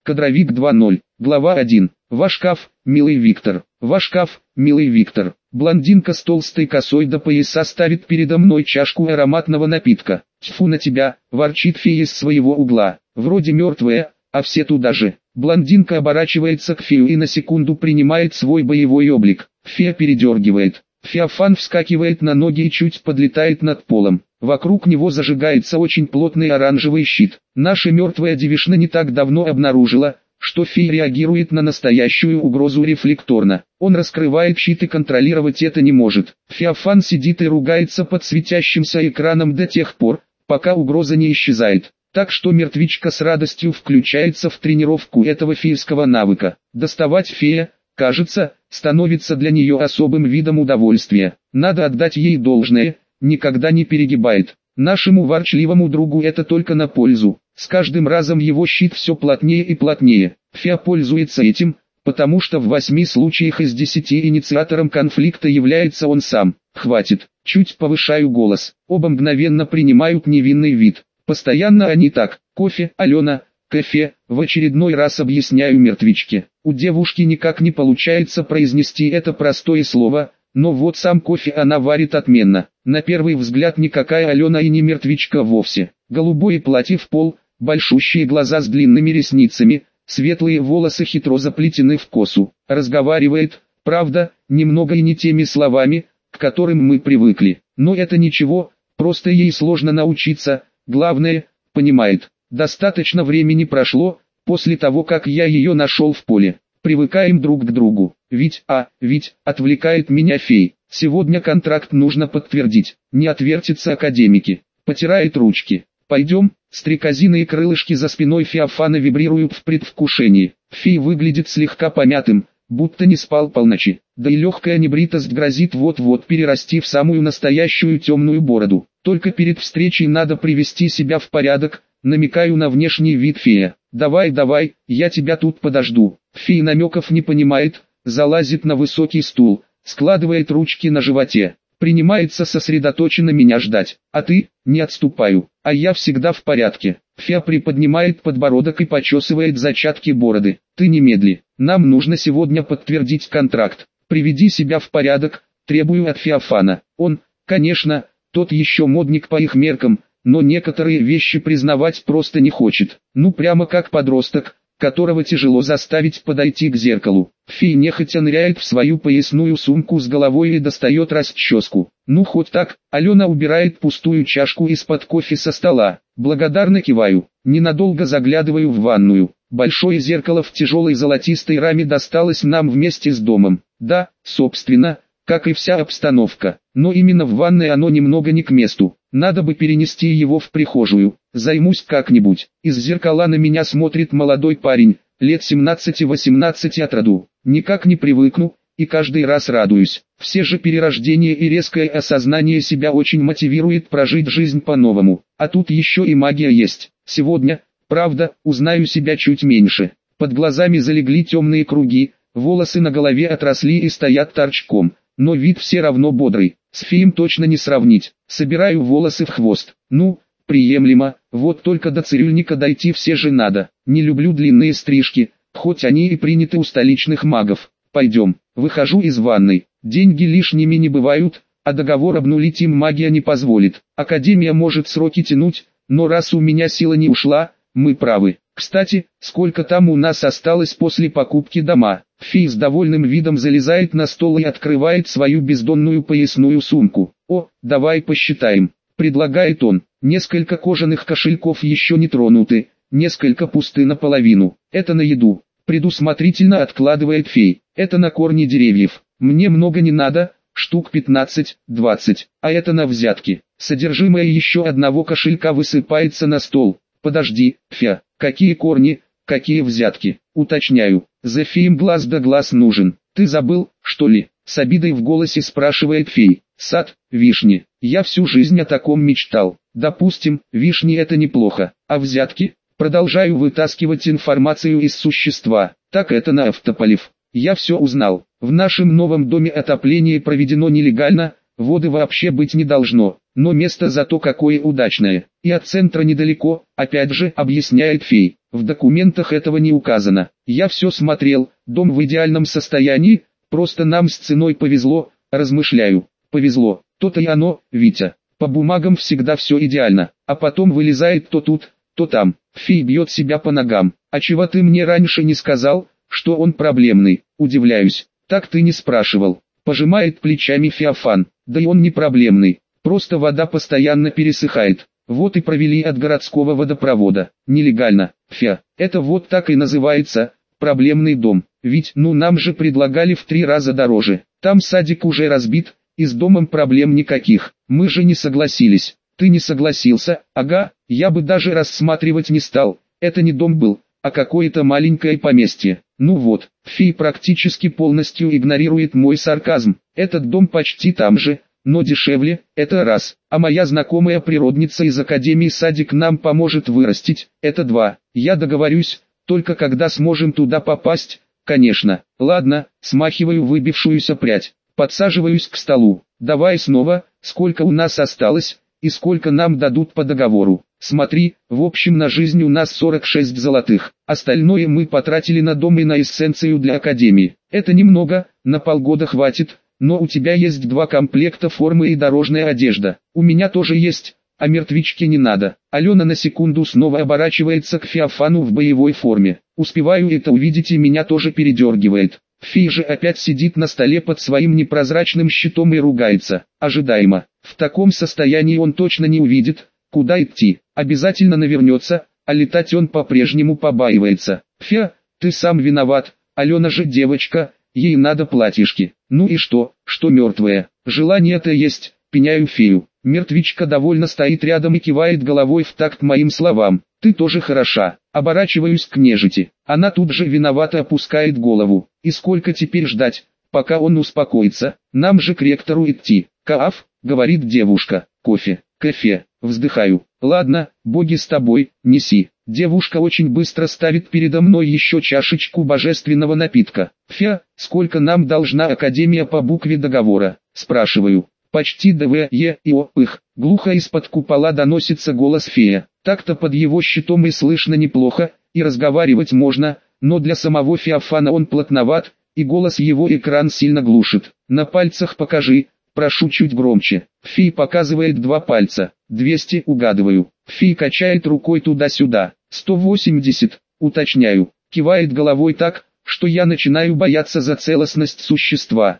Кадровик 2.0. Глава 1. Ваш шкаф, милый Виктор. Ваш шкаф, милый Виктор. Блондинка с толстой косой до пояса ставит передо мной чашку ароматного напитка. Тьфу на тебя, ворчит фея из своего угла. Вроде мертвая, а все туда же. Блондинка оборачивается к фею и на секунду принимает свой боевой облик. Фея передергивает. Феофан вскакивает на ноги и чуть подлетает над полом. Вокруг него зажигается очень плотный оранжевый щит. Наша мертвая девишна не так давно обнаружила, что фея реагирует на настоящую угрозу рефлекторно. Он раскрывает щит и контролировать это не может. Феофан сидит и ругается под светящимся экраном до тех пор, пока угроза не исчезает. Так что мертвичка с радостью включается в тренировку этого фейского навыка. Доставать фея, кажется, становится для нее особым видом удовольствия. Надо отдать ей должное, никогда не перегибает. Нашему ворчливому другу это только на пользу. С каждым разом его щит все плотнее и плотнее. Фея пользуется этим, потому что в 8 случаях из 10 инициатором конфликта является он сам. Хватит, чуть повышаю голос. Оба мгновенно принимают невинный вид. Постоянно они так. Кофе, Алена, кофе, в очередной раз объясняю мертвичке. У девушки никак не получается произнести это простое слово, но вот сам кофе она варит отменно. На первый взгляд никакая Алена и не мертвичка вовсе. Голубое платье в пол, большущие глаза с длинными ресницами, светлые волосы хитро заплетены в косу. Разговаривает, правда, немного и не теми словами, к которым мы привыкли. Но это ничего, просто ей сложно научиться, главное, понимает. Достаточно времени прошло, после того как я ее нашел в поле. Привыкаем друг к другу. Ведь отвлекает меня фей. Сегодня контракт нужно подтвердить. Не отвертятся академики. Потирает ручки. Пойдем. Стрекозиные крылышки за спиной Феофана вибрируют в предвкушении. Фей выглядит слегка помятым, будто не спал полночи. Да и легкая небритость грозит вот-вот перерасти в самую настоящую темную бороду. Только перед встречей надо привести себя в порядок. Намекаю на внешний вид фея. Давай, я тебя тут подожду. Фея намеков не понимает, залазит на высокий стул, складывает ручки на животе, принимается сосредоточенно меня ждать. А ты? Не отступаю, а я всегда в порядке. Фея приподнимает подбородок и почесывает зачатки бороды. Ты немедли, нам нужно сегодня подтвердить контракт. Приведи себя в порядок, требую от Феофана. Он, конечно, тот еще модник по их меркам, но некоторые вещи признавать просто не хочет. Ну прямо как подросток, которого тяжело заставить подойти к зеркалу. Фея нехотя ныряет в свою поясную сумку с головой и достает расческу. Ну хоть так. Алена убирает пустую чашку из-под кофе со стола. Благодарно киваю. Ненадолго заглядываю в ванную. Большое зеркало в тяжелой золотистой раме досталось нам вместе с домом. Да, собственно, как и вся обстановка. Но именно в ванной оно немного не к месту. Надо бы перенести его в прихожую. Займусь как-нибудь. Из зеркала на меня смотрит молодой парень, лет 17-18 от роду. Никак не привыкну, и каждый раз радуюсь. Все же перерождение и резкое осознание себя очень мотивирует прожить жизнь по-новому. А тут еще и магия есть. Сегодня, правда, узнаю себя чуть меньше. Под глазами залегли темные круги, волосы на голове отросли и стоят торчком. Но вид все равно бодрый. С феем точно не сравнить. Собираю волосы в хвост. Ну, приемлемо, вот только до цирюльника дойти все же надо. Не люблю длинные стрижки, хоть они и приняты у столичных магов. Пойдем. Выхожу из ванной. Деньги лишними не бывают, а договор обнулить им магия не позволит. Академия может сроки тянуть, но раз у меня сила не ушла, мы правы. Кстати, сколько там у нас осталось после покупки дома? Фей с довольным видом залезает на стол и открывает свою бездонную поясную сумку. О, давай посчитаем, предлагает он. Несколько кожаных кошельков еще не тронуты, несколько пусты наполовину. Это на еду. Предусмотрительно откладывает фей. Это на корни деревьев. Мне много не надо, штук 15-20, а это на взятки. Содержимое еще одного кошелька высыпается на стол. Подожди, Фя, какие корни, какие взятки? Уточняю, за феем глаз да глаз нужен. Ты забыл, что ли? С обидой в голосе спрашивает фей. Сад, вишни. Я всю жизнь о таком мечтал. Допустим, вишни это неплохо. А взятки? Продолжаю вытаскивать информацию из существа. Так это на Автополев. Я все узнал. В нашем новом доме отопление проведено нелегально, воды вообще быть не должно. но место зато какое удачное. И от центра недалеко, опять же, объясняет фей. В документах этого не указано. Я все смотрел, дом в идеальном состоянии, просто нам с ценой повезло, размышляю. Повезло, то-то и оно, Витя. По бумагам всегда все идеально, а потом вылезает то тут, то там. Фей бьет себя по ногам. А чего ты мне раньше не сказал, что он проблемный? Удивляюсь. Так ты не спрашивал. Пожимает плечами Феофан. Да и он не проблемный. Просто вода постоянно пересыхает. Вот и провели от городского водопровода. Нелегально. Это вот так и называется, проблемный дом. Ведь нам же предлагали в 3 раза дороже. Там садик уже разбит, и с домом проблем никаких. Мы же не согласились. Ты не согласился? Ага, я бы даже рассматривать не стал. Это не дом был, а какое-то маленькое поместье. Ну вот, фей практически полностью игнорирует мой сарказм. Этот дом почти там же, но дешевле, это раз. А моя знакомая природница из Академии садик нам поможет вырастить, это 2. Я договорюсь, только когда сможем туда попасть, конечно. Ладно, смахиваю выбившуюся прядь. Подсаживаюсь к столу. Давай снова, сколько у нас осталось, и сколько нам дадут по договору. Смотри, в общем на жизнь у нас 46 золотых. Остальное мы потратили на дом и на эссенцию для Академии. Это немного, на полгода хватит, но у тебя есть 2 комплекта формы и дорожная одежда. У меня тоже есть, а мертвичке не надо. Алена на секунду снова оборачивается к Феофану в боевой форме. Успеваю это увидеть и меня тоже передергивает. Фей же опять сидит на столе под своим непрозрачным щитом и ругается. Ожидаемо. В таком состоянии он точно не увидит, куда идти. Обязательно навернется, а летать он по-прежнему побаивается. Ты сам виноват. Алена же девочка, ей надо платьишки. Ну и что мертвая? Желание-то есть, пеняю фею. Мертвичка довольно стоит рядом и кивает головой в такт моим словам. Ты тоже хороша. Оборачиваюсь к нежити. Она тут же виновато опускает голову. И сколько теперь ждать, пока он успокоится? Нам же к ректору идти. Кааф, говорит девушка. Кофе. Вздыхаю. Ладно, боги с тобой, неси. Девушка очень быстро ставит передо мной еще чашечку божественного напитка. Сколько нам должна Академия по букве договора? Спрашиваю. Почти глухо из-под купола доносится голос фея. Так-то под его щитом и слышно неплохо, и разговаривать можно, но для самого Феофана он плотноват, и голос его экран сильно глушит. На пальцах покажи, прошу чуть громче. Фей показывает 2 пальца. 200, угадываю. Фей качает рукой туда-сюда. 180, уточняю. Кивает головой так, что я начинаю бояться за целостность существа.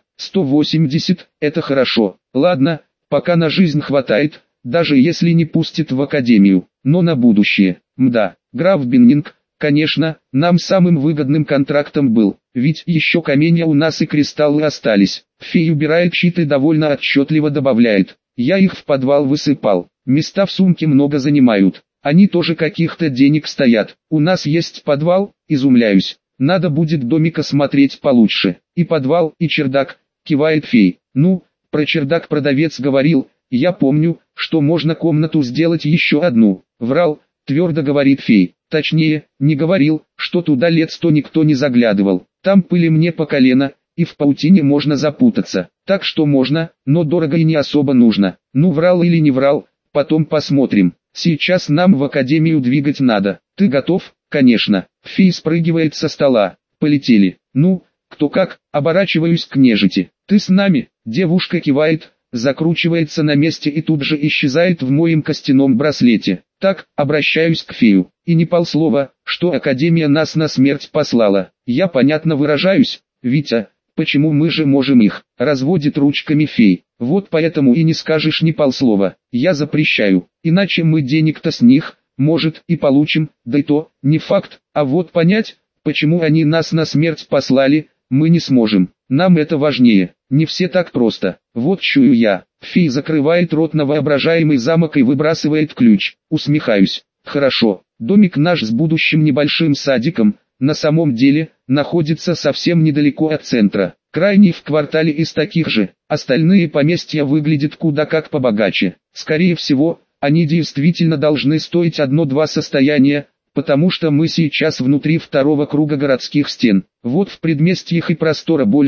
180, это хорошо. Ладно, пока на жизнь хватает, даже если не пустит в Академию. Но на будущее. Мда, граф Беннинг, конечно, нам самым выгодным контрактом был. Ведь еще каменья у нас и кристаллы остались. Фей убирает щит и довольно отчетливо добавляет. Я их в подвал высыпал. Места в сумке много занимают. Они тоже каких-то денег стоят. У нас есть подвал, изумляюсь. Надо будет домика смотреть получше. И подвал, и чердак, кивает фей. Ну, про чердак продавец говорил, я помню, что можно комнату сделать еще одну. Врал, твердо говорит фей. Точнее, не говорил, что туда лет 100 никто не заглядывал. Там пыли мне по колено, и в паутине можно запутаться. Так что можно, но дорого и не особо нужно. Ну врал или не врал, потом посмотрим. Сейчас нам в Академию двигать надо. Ты готов? Конечно. Фей спрыгивает со стола. Полетели. Ну, кто как, оборачиваюсь к нежити. Ты с нами? Девушка кивает, закручивается на месте и тут же исчезает в моем костяном браслете. Так, обращаюсь к фею. И не полслова, что Академия нас на смерть послала. Я понятно выражаюсь, Витя, почему мы же можем их? Разводит ручками фей. Вот поэтому и не скажешь ни полслова. Я запрещаю. Иначе мы денег-то с них, может, и получим, да и то, не факт. А вот понять, почему они нас на смерть послали, мы не сможем. Нам это важнее. Не все так просто. Вот чую я. Фей закрывает рот на воображаемый замок и выбрасывает ключ. Усмехаюсь. Хорошо. Домик наш с будущим небольшим садиком, на самом деле, находится совсем недалеко от центра. Крайний в квартале из таких же. Остальные поместья выглядят куда как побогаче. Скорее всего, они действительно должны стоить 1-2 состояния, потому что мы сейчас внутри 2-го круга городских стен. Вот в предместьях и простора больше,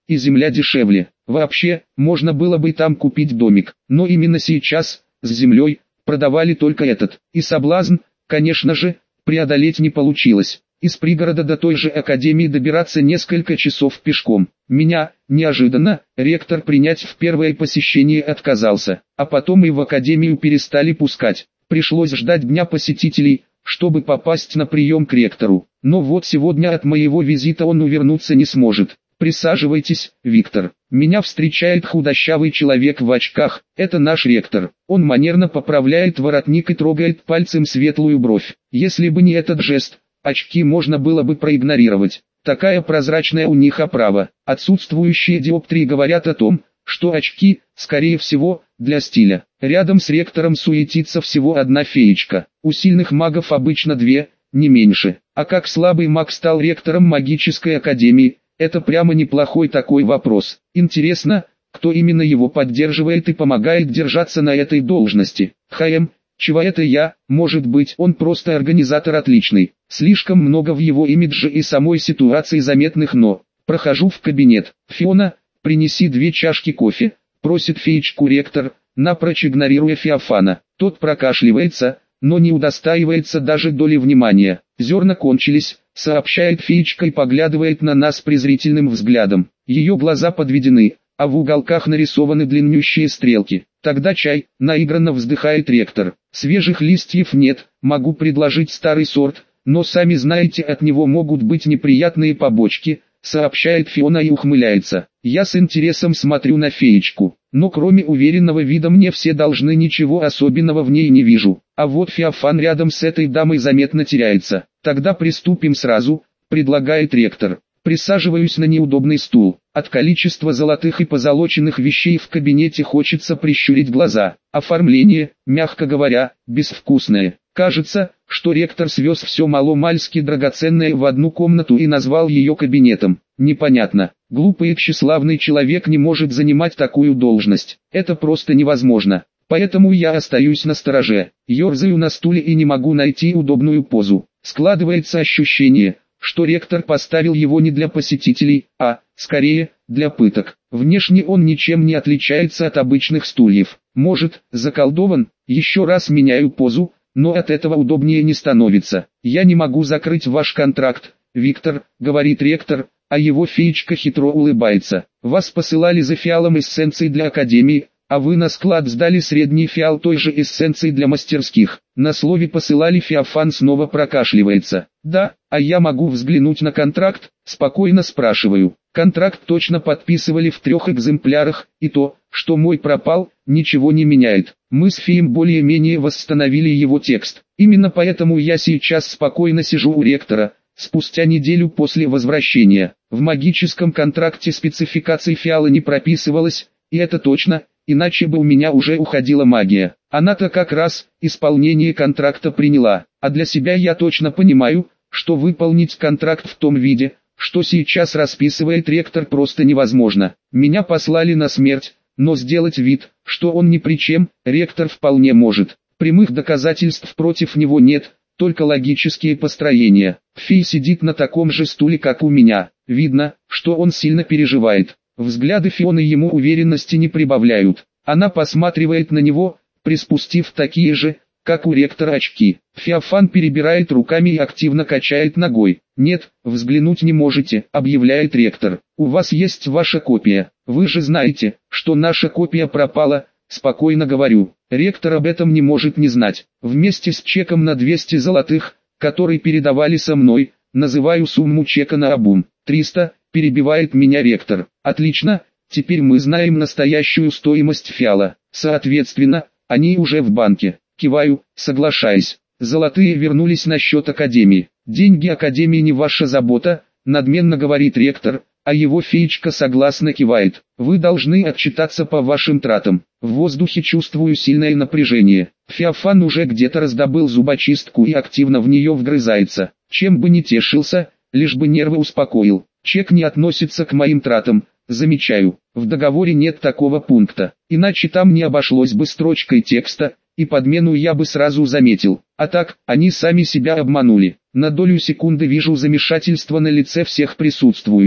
и земля дешевле. Вообще, можно было бы там купить домик, но именно сейчас, с землей, продавали только этот. И соблазн, конечно же, преодолеть не получилось. Из пригорода до той же академии добираться несколько часов пешком. Меня, неожиданно, ректор принять в первое посещение отказался, а потом и в академию перестали пускать. Пришлось ждать дня посетителей, чтобы попасть на прием к ректору. Но вот сегодня от моего визита он увернуться не сможет. Присаживайтесь, Виктор. Меня встречает худощавый человек в очках, это наш ректор. Он манерно поправляет воротник и трогает пальцем светлую бровь. Если бы не этот жест, очки можно было бы проигнорировать. Такая прозрачная у них оправа. Отсутствующие диоптрии говорят о том, что очки, скорее всего, для стиля. Рядом с ректором суетится всего одна феечка. У сильных магов обычно две, не меньше. А как слабый маг стал ректором магической академии, это прямо неплохой такой вопрос. Интересно, кто именно его поддерживает и помогает держаться на этой должности. Чего это я, может быть он просто организатор отличный. Слишком много в его имидже и самой ситуации заметных но. Прохожу в кабинет. Фиона, принеси 2 чашки кофе, просит феечку ректор, напрочь игнорируя Феофана. Тот прокашливается, но не удостаивается даже доли внимания. Зерна кончились, сообщает феечка и поглядывает на нас презрительным взглядом. Ее глаза подведены, а в уголках нарисованы длиннющие стрелки. Тогда чай, наигранно вздыхает ректор. Свежих листьев нет, могу предложить старый сорт, но сами знаете, от него могут быть неприятные побочки, сообщает Фиона и ухмыляется. Я с интересом смотрю на феечку, но кроме уверенного вида мне все должны, ничего особенного в ней не вижу. А вот Феофан рядом с этой дамой заметно теряется. Тогда приступим сразу, предлагает ректор. Присаживаюсь на неудобный стул. От количества золотых и позолоченных вещей в кабинете хочется прищурить глаза. Оформление, мягко говоря, безвкусное. Кажется, что ректор свез все маломальски драгоценное в одну комнату и назвал ее кабинетом. Непонятно. Глупый и тщеславный человек не может занимать такую должность. Это просто невозможно. Поэтому я остаюсь настороже. Ёрзаю на стуле и не могу найти удобную позу. Складывается ощущение, что ректор поставил его не для посетителей, а, скорее, для пыток. Внешне он ничем не отличается от обычных стульев. Может, заколдован? Еще раз меняю позу, но от этого удобнее не становится. Я не могу закрыть ваш контракт, Виктор, говорит ректор, а его феечка хитро улыбается. Вас посылали за фиалом эссенций для академии, а вы на склад сдали средний фиал той же эссенции для мастерских. На слове посылали Феофан снова прокашливается. Да, а я могу взглянуть на контракт, спокойно спрашиваю. Контракт точно подписывали в 3 экземплярах, и то, что мой пропал, ничего не меняет. Мы с Феем более-менее восстановили его текст. Именно поэтому я сейчас спокойно сижу у ректора, спустя неделю после возвращения. В магическом контракте спецификаций фиала не прописывалось, и это точно, иначе бы у меня уже уходила магия. Она-то как раз исполнение контракта приняла, а для себя я точно понимаю, что выполнить контракт в том виде, что сейчас расписывает ректор, просто невозможно. Меня послали на смерть, но сделать вид, что он ни при чем, ректор вполне может. Прямых доказательств против него нет, только логические построения. Фей сидит на таком же стуле, как у меня. Видно, что он сильно переживает. Взгляды Фионы ему уверенности не прибавляют. Она посматривает на него, приспустив такие же, как у ректора, очки. Феофан перебирает руками и активно качает ногой. «Нет, взглянуть не можете», — объявляет ректор. «У вас есть ваша копия. Вы же знаете, что наша копия пропала», — спокойно говорю. Ректор об этом не может не знать. Вместе с чеком на 200 золотых, который передавали со мной, называю сумму чека наобум. 300, перебивает меня ректор. Отлично, теперь мы знаем настоящую стоимость фиала. Соответственно, они уже в банке. Киваю, соглашаясь. Золотые вернулись на счет академии. Деньги академии не ваша забота, надменно говорит ректор, а его феечка согласно кивает. Вы должны отчитаться по вашим тратам. В воздухе чувствую сильное напряжение. Феофан уже где-то раздобыл зубочистку и активно в нее вгрызается. Чем бы не тешился, лишь бы нервы успокоил. Чек не относится к моим тратам, замечаю. В договоре нет такого пункта, иначе там не обошлось бы строчкой текста, и подмену я бы сразу заметил. А так, они сами себя обманули. На долю секунды вижу замешательство на лице всех присутствующих.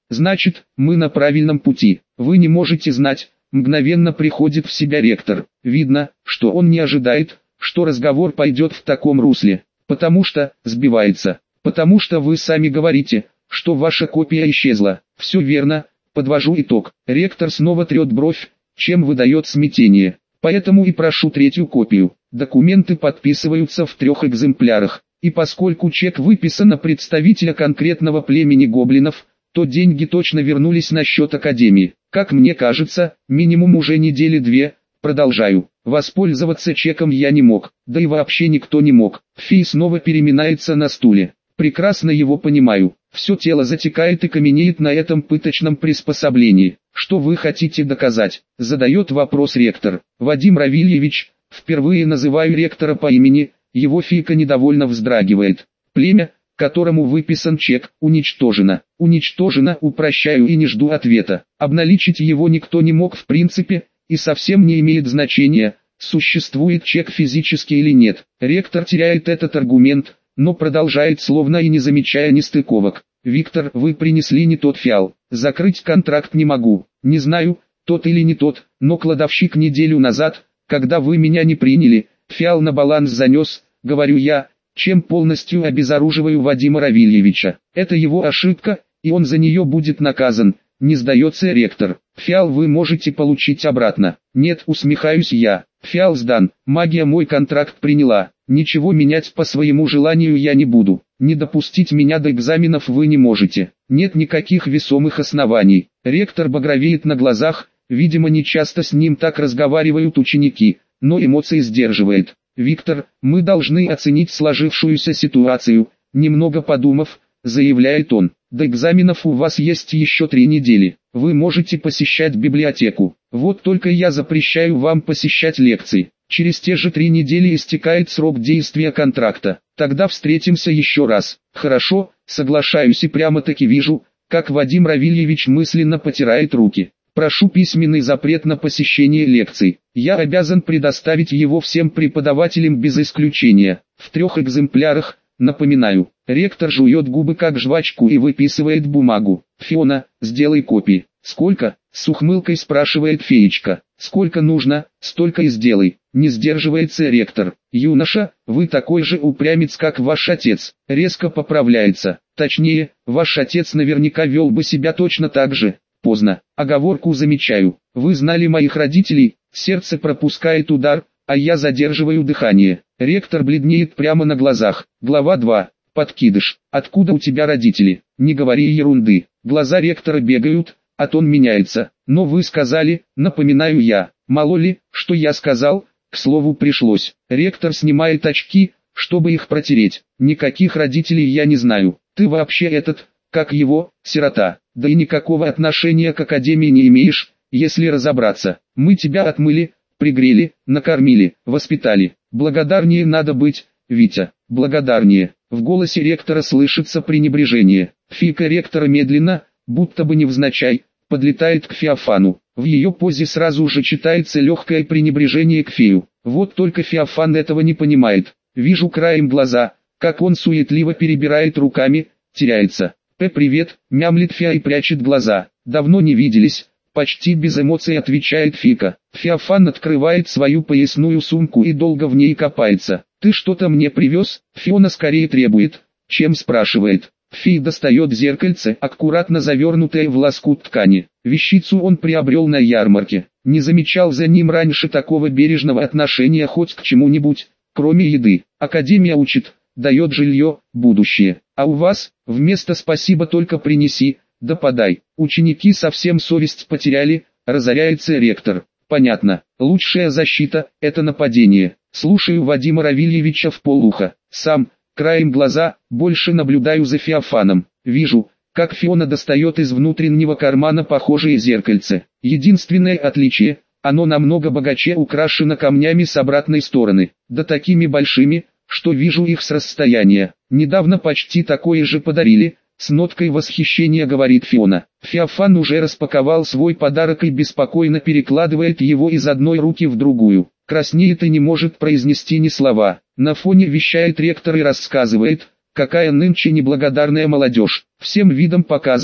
Значит, мы на правильном пути. Вы не можете знать. Мгновенно приходит в себя ректор. Видно, что он не ожидает, что разговор пойдет в таком русле. Потому что, сбивается. Потому что вы сами говорите, что ваша копия исчезла. Все верно, подвожу итог. Ректор снова трет бровь, чем выдает смятение. Поэтому и прошу третью копию. Документы подписываются в 3 экземплярах. И поскольку чек выписан на представителя конкретного племени гоблинов, то деньги точно вернулись на счет Академии. Как мне кажется, минимум уже недели 2. Продолжаю. Воспользоваться чеком я не мог, да и вообще никто не мог. Фей снова переминается на стуле. Прекрасно его понимаю. Все тело затекает и каменеет на этом пыточном приспособлении. Что вы хотите доказать? Задает вопрос ректор. Вадим Равильевич, впервые называю ректора по имени, его фейка недовольно вздрагивает. Племя, которому выписан чек, уничтожено. Уничтожено, упрощаю и не жду ответа. Обналичить его никто не мог в принципе, и совсем не имеет значения, существует чек физически или нет. Ректор теряет этот аргумент, но продолжает словно и не замечая нестыковок. «Виктор, вы принесли не тот фиал. Закрыть контракт не могу. Не знаю, тот или не тот, но кладовщик неделю назад, когда вы меня не приняли, фиал на баланс занес, говорю я, чем полностью обезоруживаю Вадима Равильевича. Это его ошибка, и он за нее будет наказан». Не сдается ректор. «Фиал вы можете получить обратно». «Нет», усмехаюсь я. «Фиал сдан, магия мой контракт приняла. Ничего менять по своему желанию я не буду. Не допустить меня до экзаменов вы не можете. Нет никаких весомых оснований». Ректор багровеет на глазах, видимо не часто с ним так разговаривают ученики, но эмоции сдерживает. «Виктор, мы должны оценить сложившуюся ситуацию», немного подумав, заявляет он. «До экзаменов у вас есть еще 3 недели. Вы можете посещать библиотеку. Вот только я запрещаю вам посещать лекции. Через те же 3 недели истекает срок действия контракта. Тогда встретимся еще раз». «Хорошо», соглашаюсь и прямо-таки вижу, как Вадим Равильевич мысленно потирает руки. «Прошу письменный запрет на посещение лекций. Я обязан предоставить его всем преподавателям без исключения. В 3 экземплярах, напоминаю». Ректор жует губы как жвачку и выписывает бумагу. «Фиона, сделай копии». «Сколько?» — с ухмылкой спрашивает феечка. «Сколько нужно, столько и сделай». Не сдерживается ректор. «Юноша, вы такой же упрямец, как ваш отец». Резко поправляется. «Точнее, ваш отец наверняка вел бы себя точно так же». Поздно. Оговорку замечаю. «Вы знали моих родителей». Сердце пропускает удар, а я задерживаю дыхание. Ректор бледнеет прямо на глазах. Глава 2. Подкидыш. «Откуда у тебя родители?» «Не говори ерунды». Глаза ректора бегают, а тон меняется. «Но вы сказали», напоминаю я. Мало ли, что я сказал, к слову пришлось. Ректор снимает очки, чтобы их протереть. «Никаких родителей я не знаю. Ты вообще этот, как его, сирота. Да и никакого отношения к академии не имеешь, если разобраться. Мы тебя отмыли, пригрели, накормили, воспитали. Благодарнее надо быть, Витя, благодарнее». В голосе ректора слышится пренебрежение. Фика ректора медленно, будто бы невзначай, подлетает к Феофану. В ее позе сразу же читается легкое пренебрежение к фею. Вот только Феофан этого не понимает. Вижу краем глаза, как он суетливо перебирает руками, теряется. «Привет», мямлит Феа и прячет глаза. «Давно не виделись», почти без эмоций отвечает Фика. Феофан открывает свою поясную сумку и долго в ней копается. «Ты что-то мне привез?» Фиона скорее требует, чем спрашивает. Фи достает зеркальце, аккуратно завернутое в лоскут ткани. Вещицу он приобрел на ярмарке. Не замечал за ним раньше такого бережного отношения хоть к чему-нибудь, кроме еды. Академия учит, дает жилье, будущее. А у вас, вместо «спасибо» только принеси, да подай. Ученики совсем совесть потеряли, разоряется ректор. Понятно, лучшая защита – это нападение. Слушаю Вадима Равильевича вполуха. Сам, краем глаза, больше наблюдаю за Феофаном. Вижу, как Фиона достает из внутреннего кармана похожее зеркальце. Единственное отличие – оно намного богаче украшено камнями с обратной стороны. Да такими большими, что вижу их с расстояния. Недавно почти такое же подарили. С ноткой восхищения говорит Фиона. Феофан уже распаковал свой подарок и беспокойно перекладывает его из одной руки в другую. Краснеет и не может произнести ни слова. На фоне вещает ректор и рассказывает, какая нынче неблагодарная молодежь. Всем видом показываю,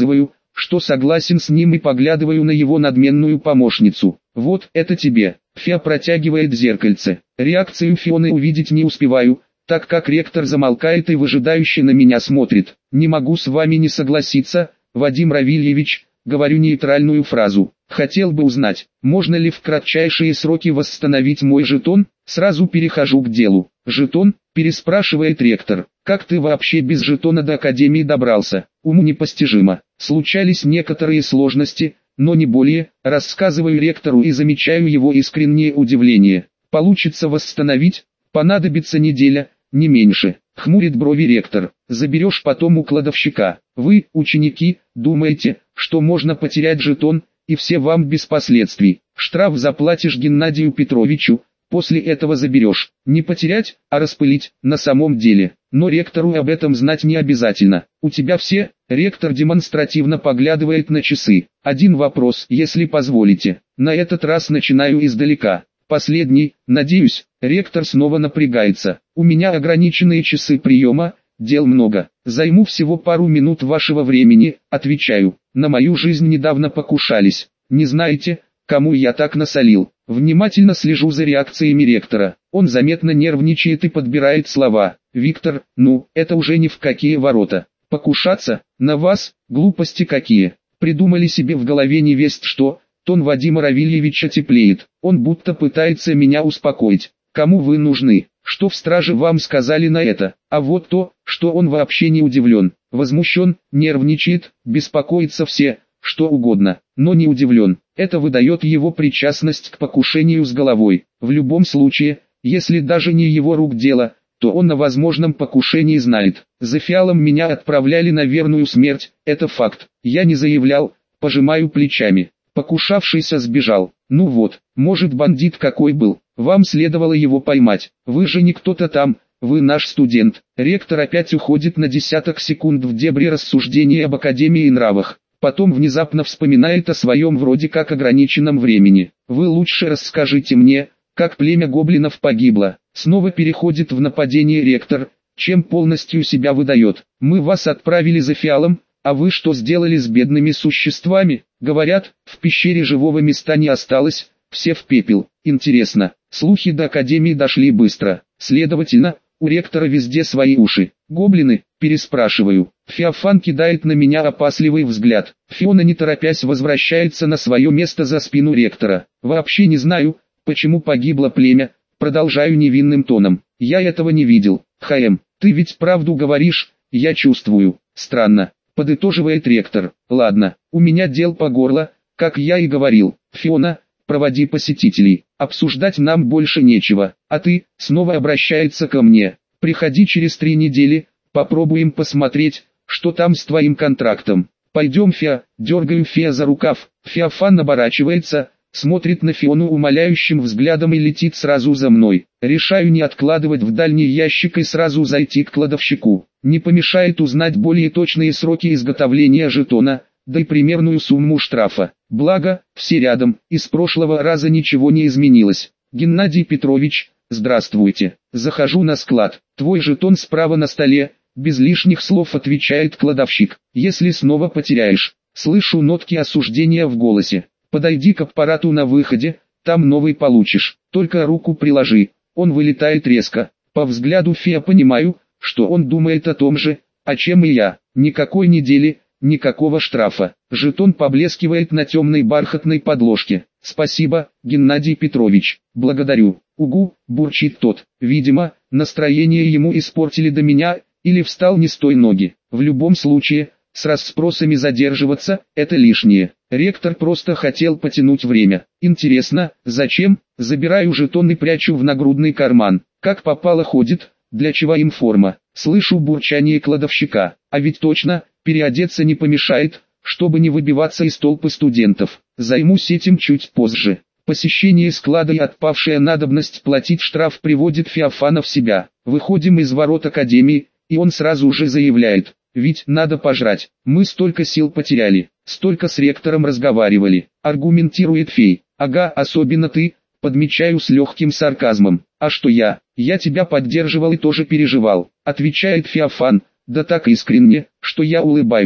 что согласен с ним и поглядываю на его надменную помощницу. Вот, это тебе. Фиа протягивает зеркальце. Реакцию Фионы увидеть не успеваю, так как ректор замолкает и выжидающе на меня смотрит. Не могу с вами не согласиться, Вадим Равильевич, говорю нейтральную фразу. Хотел бы узнать, можно ли в кратчайшие сроки восстановить мой жетон? Сразу перехожу к делу. Жетон? Переспрашивает ректор. Как ты вообще без жетона до академии добрался? Уму непостижимо. Случались некоторые сложности, но не более. Рассказываю ректору и замечаю его искреннее удивление. Получится восстановить? Понадобится неделя, не меньше. Хмурит брови ректор. Заберешь потом у кладовщика. Вы, ученики, думаете, что можно потерять жетон, и все вам без последствий. Штраф заплатишь Геннадию Петровичу, после этого заберешь. Не потерять, а распылить, на самом деле. Но ректору об этом знать не обязательно. У тебя все? Ректор демонстративно поглядывает на часы. Один вопрос, если позволите. На этот раз начинаю издалека. Последний, надеюсь. Ректор снова напрягается. У меня ограниченные часы приема, дел много. Займу всего пару минут вашего времени, отвечаю. На мою жизнь недавно покушались. Не знаете, кому я так насолил? Внимательно слежу за реакциями ректора. Он заметно нервничает и подбирает слова. Виктор, ну, это уже ни в какие ворота. Покушаться? На вас? Глупости какие. Придумали себе в голове невесть что. Тон Вадима Равильевича теплеет. Он будто пытается меня успокоить. Кому вы нужны? Что в страже вам сказали на это? А вот то, что он вообще не удивлен, возмущен, нервничает, беспокоится все, что угодно, но не удивлен. Это выдает его причастность к покушению с головой. В любом случае, если даже не его рук дело, то он о возможном покушении знает. За фиалом меня отправляли на верную смерть, это факт. Я не заявлял, пожимаю плечами. Покушавшийся сбежал. Ну вот, может бандит какой был. Вам следовало его поймать. Вы же не кто-то там, вы наш студент. Ректор опять уходит на десяток секунд в дебри рассуждений об академии и нравах. Потом внезапно вспоминает о своем вроде как ограниченном времени. Вы лучше расскажите мне, как племя гоблинов погибло. Снова переходит в нападение ректор, чем полностью себя выдает. Мы вас отправили за фиалом, а вы что сделали с бедными существами? Говорят, в пещере живого места не осталось, все в пепел. Интересно, слухи до академии дошли быстро. Следовательно, у ректора везде свои уши. Гоблины, переспрашиваю. Феофан кидает на меня опасливый взгляд. Фиона не торопясь возвращается на свое место за спину ректора. Вообще не знаю, почему погибло племя, продолжаю невинным тоном. Я этого не видел. Ты ведь правду говоришь, я чувствую. Странно. Подытоживает ректор. Ладно, у меня дел по горло, как я и говорил. Фиона, проводи посетителей. Обсуждать нам больше нечего. А ты, снова обращается ко мне. Приходи через 3 недели, попробуем посмотреть, что там с твоим контрактом. Пойдем, Фиа, дергаю Фиа за рукав. Феофан оборачивается, смотрит на Фиону умоляющим взглядом и летит сразу за мной. Решаю не откладывать в дальний ящик и сразу зайти к кладовщику. Не помешает узнать более точные сроки изготовления жетона, да и примерную сумму штрафа. Благо, все рядом, из прошлого раза ничего не изменилось. Геннадий Петрович, здравствуйте. Захожу на склад. Твой жетон справа на столе, без лишних слов отвечает кладовщик. Если снова потеряешь, слышу нотки осуждения в голосе. Подойди к аппарату на выходе, там новый получишь. Только руку приложи. Он вылетает резко. По взгляду Фея понимаю, что он думает о том же, о чем и я. Никакой недели, никакого штрафа. Жетон поблескивает на темной бархатной подложке. Спасибо, Геннадий Петрович. Благодарю. Угу, бурчит тот. Видимо, настроение ему испортили до меня, или встал не с той ноги. В любом случае, с расспросами задерживаться – это лишнее. Ректор просто хотел потянуть время. Интересно, зачем? Забираю жетон и прячу в нагрудный карман. Как попало ходит, для чего им форма? Слышу бурчание кладовщика. А ведь точно, переодеться не помешает, чтобы не выбиваться из толпы студентов. Займусь этим чуть позже. Посещение склада и отпавшая надобность платить штраф приводит Феофана в себя. Выходим из ворот академии, и он сразу же заявляет. Ведь надо пожрать. Мы столько сил потеряли, столько с ректором разговаривали. Аргументирует Фей. Ага, особенно ты, подмечаю с легким сарказмом. А что я? Я тебя поддерживал и тоже переживал. Отвечает Феофан, да так искренне, что я улыбаюсь.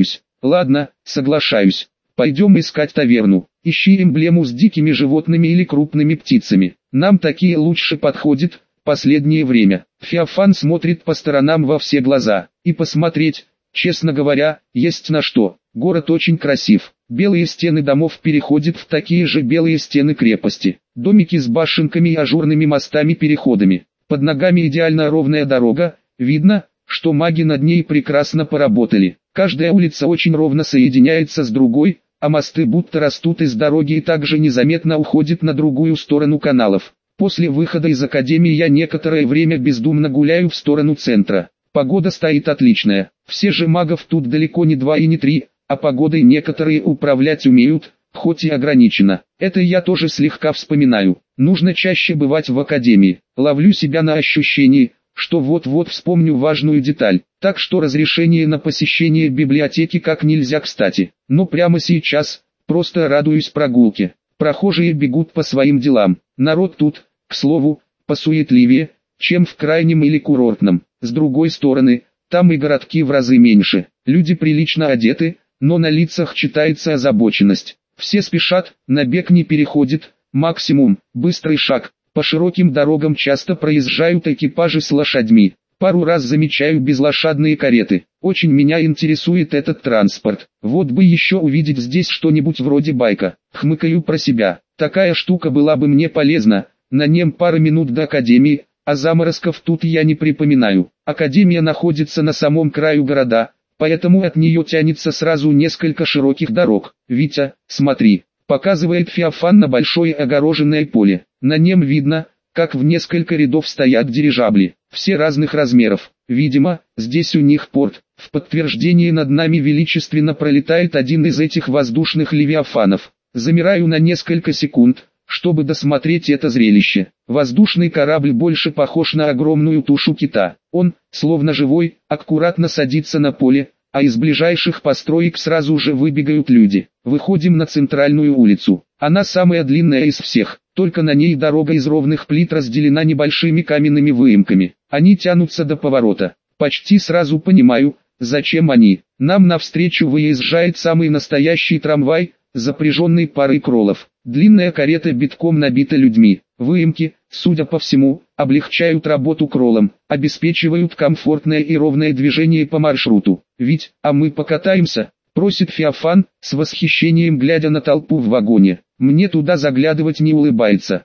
Ладно, соглашаюсь. Пойдем искать таверну. Ищи эмблему с дикими животными или крупными птицами. Нам такие лучше подходят, последнее время. Феофан смотрит по сторонам во все глаза. И посмотреть, честно говоря, есть на что. Город очень красив. Белые стены домов переходят в такие же белые стены крепости. Домики с башенками и ажурными мостами-переходами. Под ногами идеально ровная дорога. Видно, что маги над ней прекрасно поработали. Каждая улица очень ровно соединяется с другой, а мосты будто растут из дороги и также незаметно уходят на другую сторону каналов. После выхода из академии я некоторое время бездумно гуляю в сторону центра. Погода стоит отличная. Все же магов тут далеко не 2 и не 3, а погодой некоторые управлять умеют, хоть и ограничено. Это я тоже слегка вспоминаю. Нужно чаще бывать в академии. Ловлю себя на ощущении, что вот-вот вспомню важную деталь, так что разрешение на посещение библиотеки как нельзя кстати. Но прямо сейчас, просто радуюсь прогулке. Прохожие бегут по своим делам. Народ тут, к слову, посуетливее, чем в крайнем или курортном. С другой стороны, там и городки в разы меньше. Люди прилично одеты, но на лицах читается озабоченность. Все спешат, на бег не переходит, максимум, быстрый шаг. По широким дорогам часто проезжают экипажи с лошадьми. Пару раз замечаю безлошадные кареты. Очень меня интересует этот транспорт. Вот бы еще увидеть здесь что-нибудь вроде байка. Хмыкаю про себя. Такая штука была бы мне полезна. На нем пара минут до академии, а заморозков тут я не припоминаю. Академия находится на самом краю города, поэтому от нее тянется сразу несколько широких дорог. «Витя, смотри», — показывает Феофан на большое огороженное поле. На нем видно, как в несколько рядов стоят дирижабли, все разных размеров. Видимо, здесь у них порт. В подтверждение над нами величественно пролетает один из этих воздушных левиафанов. Замираю на несколько секунд, чтобы досмотреть это зрелище. Воздушный корабль больше похож на огромную тушу кита. Он, словно живой, аккуратно садится на поле, а из ближайших построек сразу же выбегают люди. Выходим на центральную улицу. Она самая длинная из всех, только на ней дорога из ровных плит разделена небольшими каменными выемками. Они тянутся до поворота. Почти сразу понимаю, зачем они. Нам навстречу выезжает самый настоящий трамвай, запряженный парой кролов. Длинная карета битком набита людьми. Выемки, судя по всему, облегчают работу кролам, обеспечивают комфортное и ровное движение по маршруту. «Ведь, а мы покатаемся?» — просит Феофан, с восхищением глядя на толпу в вагоне. Мне туда заглядывать не улыбается.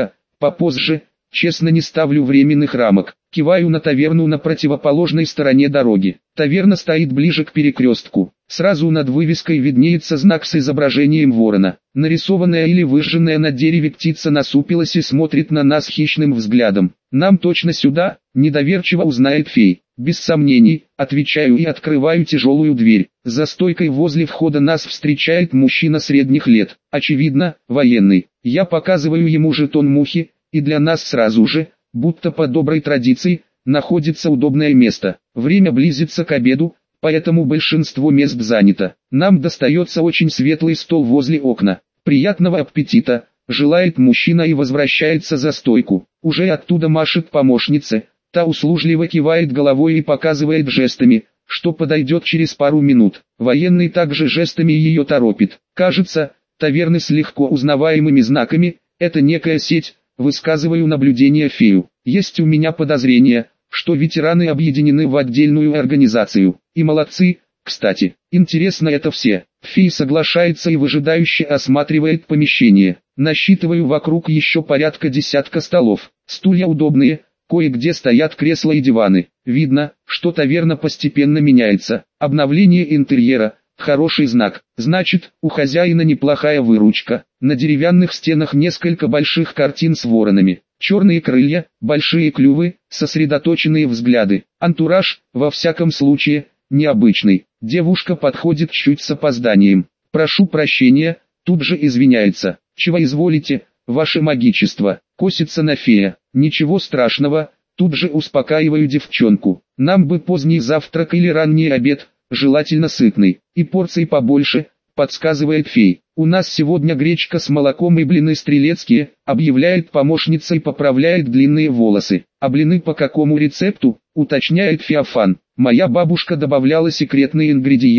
Попозже, честно не ставлю временных рамок. Киваю на таверну на противоположной стороне дороги. Таверна стоит ближе к перекрестку. Сразу над вывеской виднеется знак с изображением ворона. Нарисованная или выжженная на дереве птица насупилась и смотрит на нас хищным взглядом. «Нам точно сюда?» — недоверчиво узнает фей. «Без сомнений», — отвечаю и открываю тяжелую дверь. За стойкой возле входа нас встречает мужчина средних лет. Очевидно, военный. Я показываю ему жетон мухи, и для нас сразу же, будто по доброй традиции, находится удобное место. Время близится к обеду, поэтому большинство мест занято. Нам достается очень светлый стол возле окна. «Приятного аппетита», — желает мужчина и возвращается за стойку. Уже оттуда машет помощнице, та услужливо кивает головой и показывает жестами, что подойдет через пару минут. Военный также жестами ее торопит. Кажется, таверны с легко узнаваемыми знаками — это некая сеть. Высказываю наблюдение фею. Есть у меня подозрение, что ветераны объединены в отдельную организацию. И молодцы, кстати. Интересно это все. Фей соглашается и выжидающе осматривает помещение. Насчитываю вокруг еще порядка десятка столов. Стулья удобные, кое-где стоят кресла и диваны. Видно, что таверна постепенно меняется. Обновление интерьера – хороший знак. Значит, у хозяина неплохая выручка. На деревянных стенах несколько больших картин с воронами. Черные крылья, большие клювы, сосредоточенные взгляды. Антураж, во всяком случае, необычный. Девушка подходит чуть с опозданием. «Прошу прощения», тут же извиняется. «Чего изволите, ваше магичество?» Косится на фея. «Ничего страшного», тут же успокаиваю девчонку. «Нам бы поздний завтрак или ранний обед, желательно сытный, и порций побольше», подсказывает фей. «У нас сегодня гречка с молоком и блины стрелецкие», объявляет помощница и поправляет длинные волосы. «А блины по какому рецепту?» уточняет Феофан. «Моя бабушка добавляла секретный ингредиент»,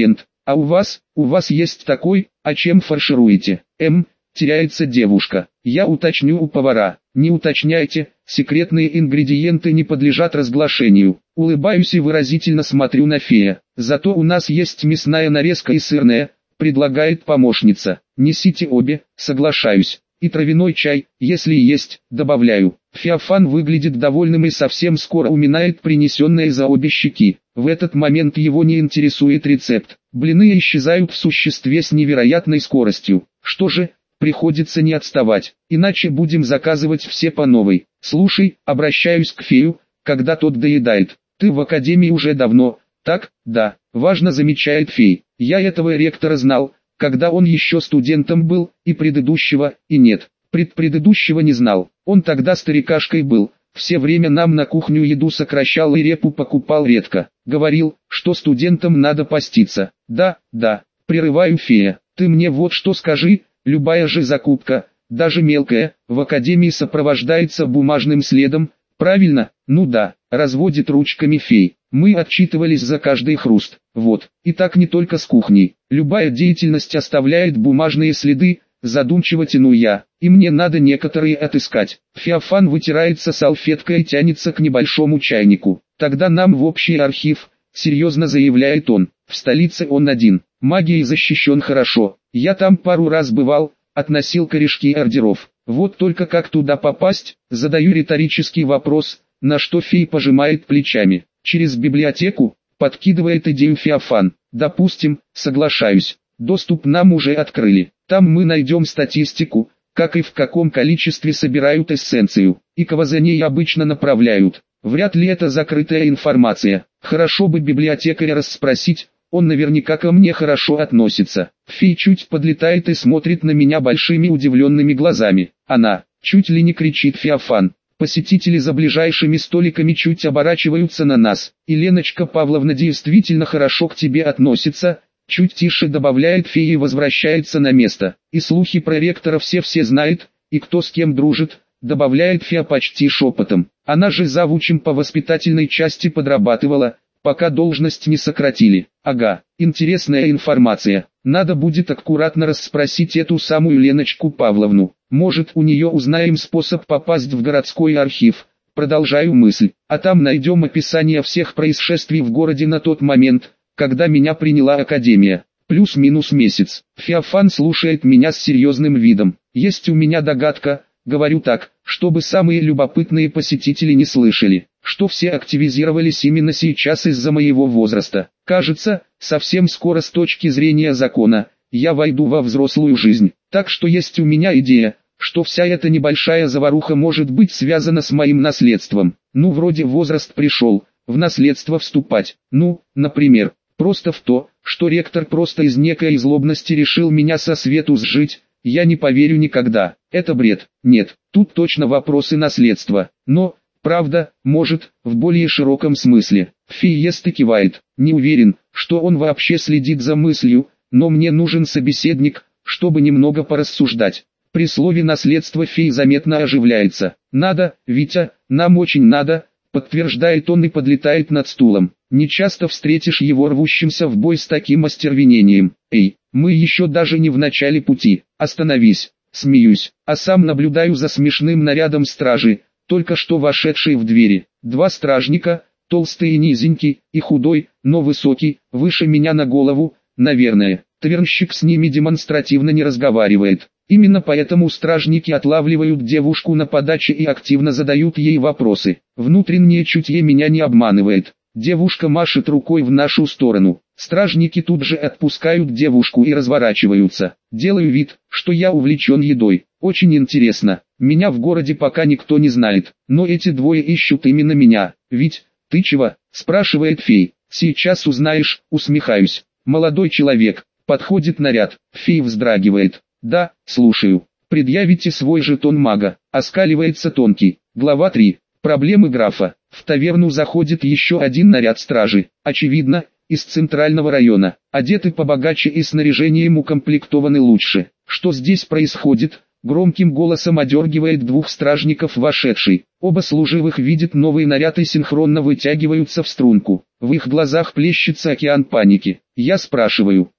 А у вас есть такой, а чем фаршируете? Теряется девушка. Я уточню у повара. Не уточняйте, секретные ингредиенты не подлежат разглашению. Улыбаюсь и выразительно смотрю на фея. Зато у нас есть мясная нарезка и сырная, предлагает помощница. Несите обе, соглашаюсь. И травяной чай, если есть, добавляю. Феофан выглядит довольным и совсем скоро уминает принесенное за обе щеки. В этот момент его не интересует рецепт. Блины исчезают в существе с невероятной скоростью. Что же, приходится не отставать, иначе будем заказывать все по новой. Слушай, обращаюсь к фею, когда тот доедает. Ты в академии уже давно, так? Да, важно, замечает фей. Я этого ректора знал, когда он еще студентом был, и предыдущего, и нет. Предыдущего не знал, он тогда старикашкой был, все время нам на кухню еду сокращал и репу покупал редко. Говорил, что студентам надо поститься. Да, прерываю фея, ты мне вот что скажи, любая же закупка, даже мелкая, в академии сопровождается бумажным следом, правильно? Ну да, разводит ручками фей. Мы отчитывались за каждый хруст. Вот, и так не только с кухней. Любая деятельность оставляет бумажные следы, задумчиво тяну я, и мне надо некоторые отыскать. Феофан вытирается салфеткой и тянется к небольшому чайнику. Тогда нам в общий архив, серьезно заявляет он. В столице он один, магией защищен хорошо. Я там пару раз бывал, относил корешки ордеров. Вот только как туда попасть, задаю риторический вопрос, на что фей пожимает плечами. Через библиотеку, подкидывает идею Феофан. Допустим, соглашаюсь. Доступ нам уже открыли. Там мы найдем статистику, как и в каком количестве собирают эссенцию, и кого за ней обычно направляют. Вряд ли это закрытая информация. Хорошо бы библиотекаря расспросить, он наверняка ко мне хорошо относится. Фей чуть подлетает и смотрит на меня большими удивленными глазами. Она, чуть ли не кричит Феофан. Посетители за ближайшими столиками чуть оборачиваются на нас. И Леночка Павловна действительно хорошо к тебе относится, чуть тише добавляет фея и возвращается на место. И слухи про ректора все знают, и кто с кем дружит, добавляет фея почти шепотом. Она же завучем по воспитательной части подрабатывала, пока должность не сократили. Ага, интересная информация. Надо будет аккуратно расспросить эту самую Леночку Павловну. Может, у нее узнаем способ попасть в городской архив. Продолжаю мысль. А там найдем описание всех происшествий в городе на тот момент, когда меня приняла академия. Плюс-минус месяц. Феофан слушает меня с серьезным видом. Есть у меня догадка, говорю так, чтобы самые любопытные посетители не слышали, что все активизировались именно сейчас из-за моего возраста. Кажется, совсем скоро с точки зрения закона, я войду во взрослую жизнь. Так что есть у меня идея, что вся эта небольшая заваруха может быть связана с моим наследством. Ну, вроде возраст пришел, в наследство вступать. Ну, например, просто в то, что ректор просто из некой злобности решил меня со свету сжить, я не поверю никогда. Это бред. Нет, тут точно вопросы наследства. Но, правда, может, в более широком смысле. Фей ест и кивает. Не уверен, что он вообще следит за мыслью, но мне нужен собеседник, чтобы немного порассуждать. При слове «наследство» фей заметно оживляется. «Надо, Витя, нам очень надо», подтверждает он и подлетает над стулом. Не часто встретишь его рвущимся в бой с таким остервенением. Эй, мы еще даже не в начале пути. Остановись. Смеюсь, а сам наблюдаю за смешным нарядом стражи, только что вошедшей в двери. Два стражника, толстый и низенький, и худой, но высокий, выше меня на голову, наверное. Тавернщик с ними демонстративно не разговаривает. Именно поэтому стражники отлавливают девушку на подаче и активно задают ей вопросы. Внутреннее чутье меня не обманывает. Девушка машет рукой в нашу сторону. Стражники тут же отпускают девушку и разворачиваются. Делаю вид, что я увлечен едой. Очень интересно. Меня в городе пока никто не знает, но эти двое ищут именно меня. Ведь, ты чего? Спрашивает фей. Сейчас узнаешь, усмехаюсь. Молодой человек, подходит наряд. Фей вздрагивает. Да, слушаю. Предъявите свой жетон мага. Оскаливается тонкий. Глава 3. Проблемы графа. В таверну заходит еще один наряд стражи. Очевидно, из центрального района. Одеты побогаче и снаряжением укомплектованы лучше. Что здесь происходит? Громким голосом одергивает двух стражников вошедший. Оба служивых видят новый наряд и синхронно вытягиваются в струнку. В их глазах плещется океан паники. Я спрашиваю,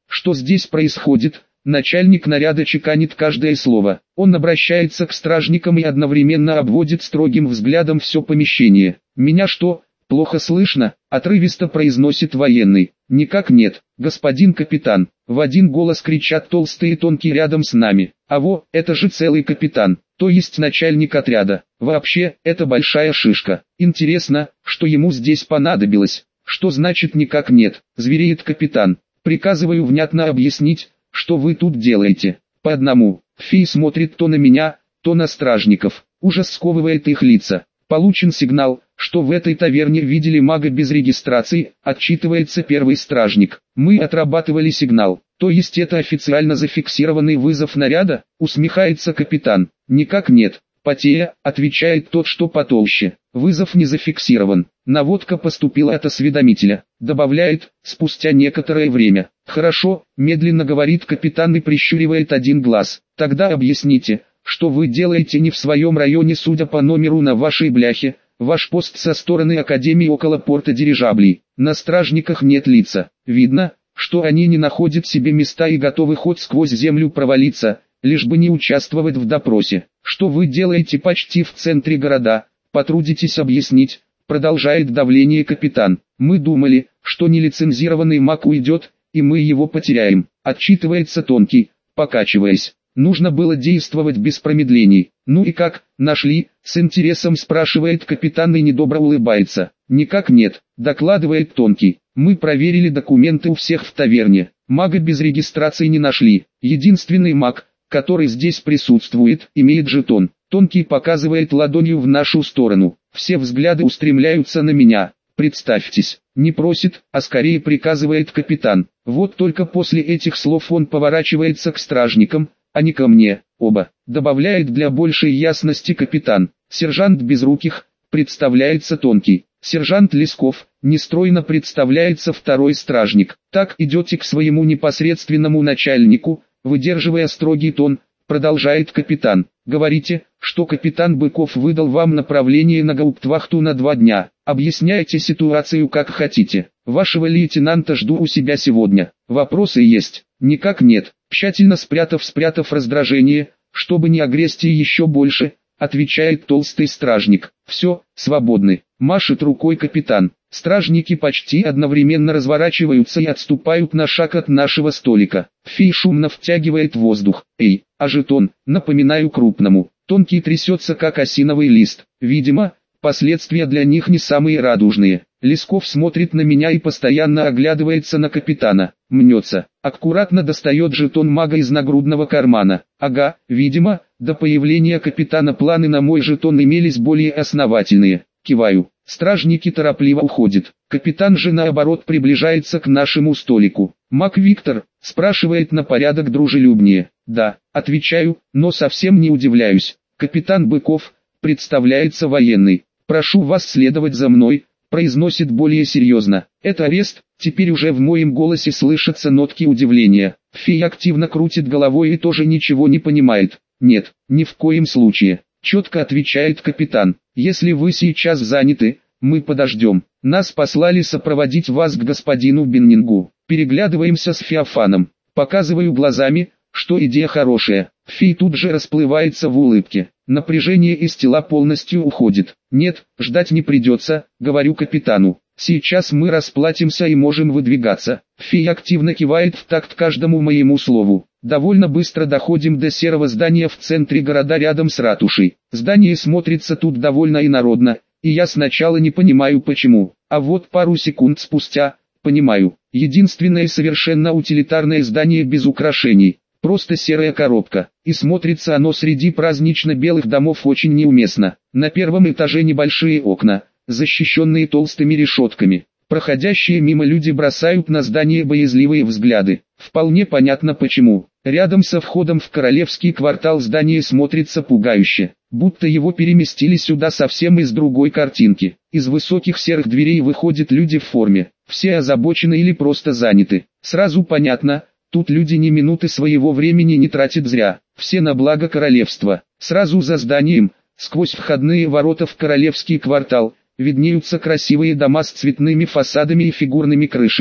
Что здесь происходит? Начальник наряда чеканит каждое слово. Он обращается к стражникам и одновременно обводит строгим взглядом все помещение. «Меня что, плохо слышно?» – отрывисто произносит военный. «Никак нет, господин капитан», – в один голос кричат толстые и тонкие рядом с нами. «А во, это же целый капитан, то есть начальник отряда. Вообще, это большая шишка. Интересно, что ему здесь понадобилось?» «Что значит никак нет?» – звереет капитан. «Приказываю внятно объяснить, что вы тут делаете?» По одному. Фей смотрит то на меня, то на стражников. Ужас сковывает их лица. Получен сигнал, что в этой таверне видели мага без регистрации, отчитывается первый стражник. Мы отрабатывали сигнал. То есть это официально зафиксированный вызов наряда? Усмехается капитан. Никак нет. Потея, отвечает тот, что потолще. Вызов не зафиксирован. Наводка поступила от осведомителя. Добавляет, спустя некоторое время. Хорошо, медленно говорит капитан и прищуривает один глаз. Тогда объясните, что вы делаете не в своем районе, судя по номеру на вашей бляхе. Ваш пост со стороны Академии около порта дирижаблей. На стражниках нет лица. Видно, что они не находят себе места и готовы хоть сквозь землю провалиться, лишь бы не участвовать в допросе. Что вы делаете почти в центре города? Потрудитесь объяснить, продолжает давление капитан. Мы думали, что нелицензированный маг уйдет, и мы его потеряем. Отчитывается тонкий, покачиваясь. Нужно было действовать без промедлений. Ну и как, нашли? С интересом спрашивает капитан и недобро улыбается. Никак нет, докладывает тонкий. Мы проверили документы у всех в таверне. Мага без регистрации не нашли. Единственный маг, который здесь присутствует, имеет жетон. Тонкий показывает ладонью в нашу сторону. Все взгляды устремляются на меня. Представьтесь, не просит, а скорее приказывает капитан. Вот только после этих слов он поворачивается к стражникам, а не ко мне. Оба, добавляет для большей ясности капитан. Сержант Безруких, представляется тонкий. Сержант Лесков, нестройно представляется второй стражник. Так идете к своему непосредственному начальнику, выдерживая строгий тон, продолжает капитан. Говорите, что капитан Быков выдал вам направление на гауптвахту на 2 дня. Объясняйте ситуацию как хотите. Вашего лейтенанта жду у себя сегодня. Вопросы есть? Никак нет. Тщательно спрятав раздражение, чтобы не агрессии еще больше, отвечает толстый стражник. Все, свободны. Машет рукой капитан. Стражники почти одновременно разворачиваются и отступают на шаг от нашего столика. Фей шумно втягивает воздух. Эй, а жетон, напоминаю крупному. Тонкий трясется как осиновый лист. Видимо, последствия для них не самые радужные. Лесков смотрит на меня и постоянно оглядывается на капитана. Мнется. Аккуратно достает жетон мага из нагрудного кармана. Ага, видимо, до появления капитана планы на мой жетон имелись более основательные. Киваю. Стражники торопливо уходят. Капитан же наоборот приближается к нашему столику. «Маг Виктор?» – спрашивает на порядок дружелюбнее. «Да», – отвечаю, но совсем не удивляюсь. «Капитан Быков», – представляется военный. «Прошу вас следовать за мной», – произносит более серьезно. «Это арест?» Теперь уже в моем голосе слышатся нотки удивления. Фей активно крутит головой и тоже ничего не понимает. «Нет, ни в коем случае», – четко отвечает капитан. «Если вы сейчас заняты, мы подождем. Нас послали сопроводить вас к господину Беннингу». Переглядываемся с Феофаном. Показываю глазами, что идея хорошая. Фей тут же расплывается в улыбке. Напряжение из тела полностью уходит. «Нет, ждать не придется», — говорю капитану. «Сейчас мы расплатимся и можем выдвигаться». Фей активно кивает в такт каждому моему слову. Довольно быстро доходим до серого здания в центре города рядом с ратушей. Здание смотрится тут довольно инородно, и я сначала не понимаю почему. А вот пару секунд спустя, понимаю. Единственное совершенно утилитарное здание без украшений. Просто серая коробка. И смотрится оно среди празднично-белых домов очень неуместно. На первом этаже небольшие окна, защищенные толстыми решетками. Проходящие мимо люди бросают на здание боязливые взгляды. Вполне понятно почему. Рядом со входом в Королевский квартал здание смотрится пугающе. Будто его переместили сюда совсем из другой картинки. Из высоких серых дверей выходят люди в форме. Все озабочены или просто заняты. Сразу понятно, тут люди ни минуты своего времени не тратят зря. Все на благо королевства. Сразу за зданием, сквозь входные ворота в Королевский квартал, виднеются красивые дома с цветными фасадами и фигурными крышами.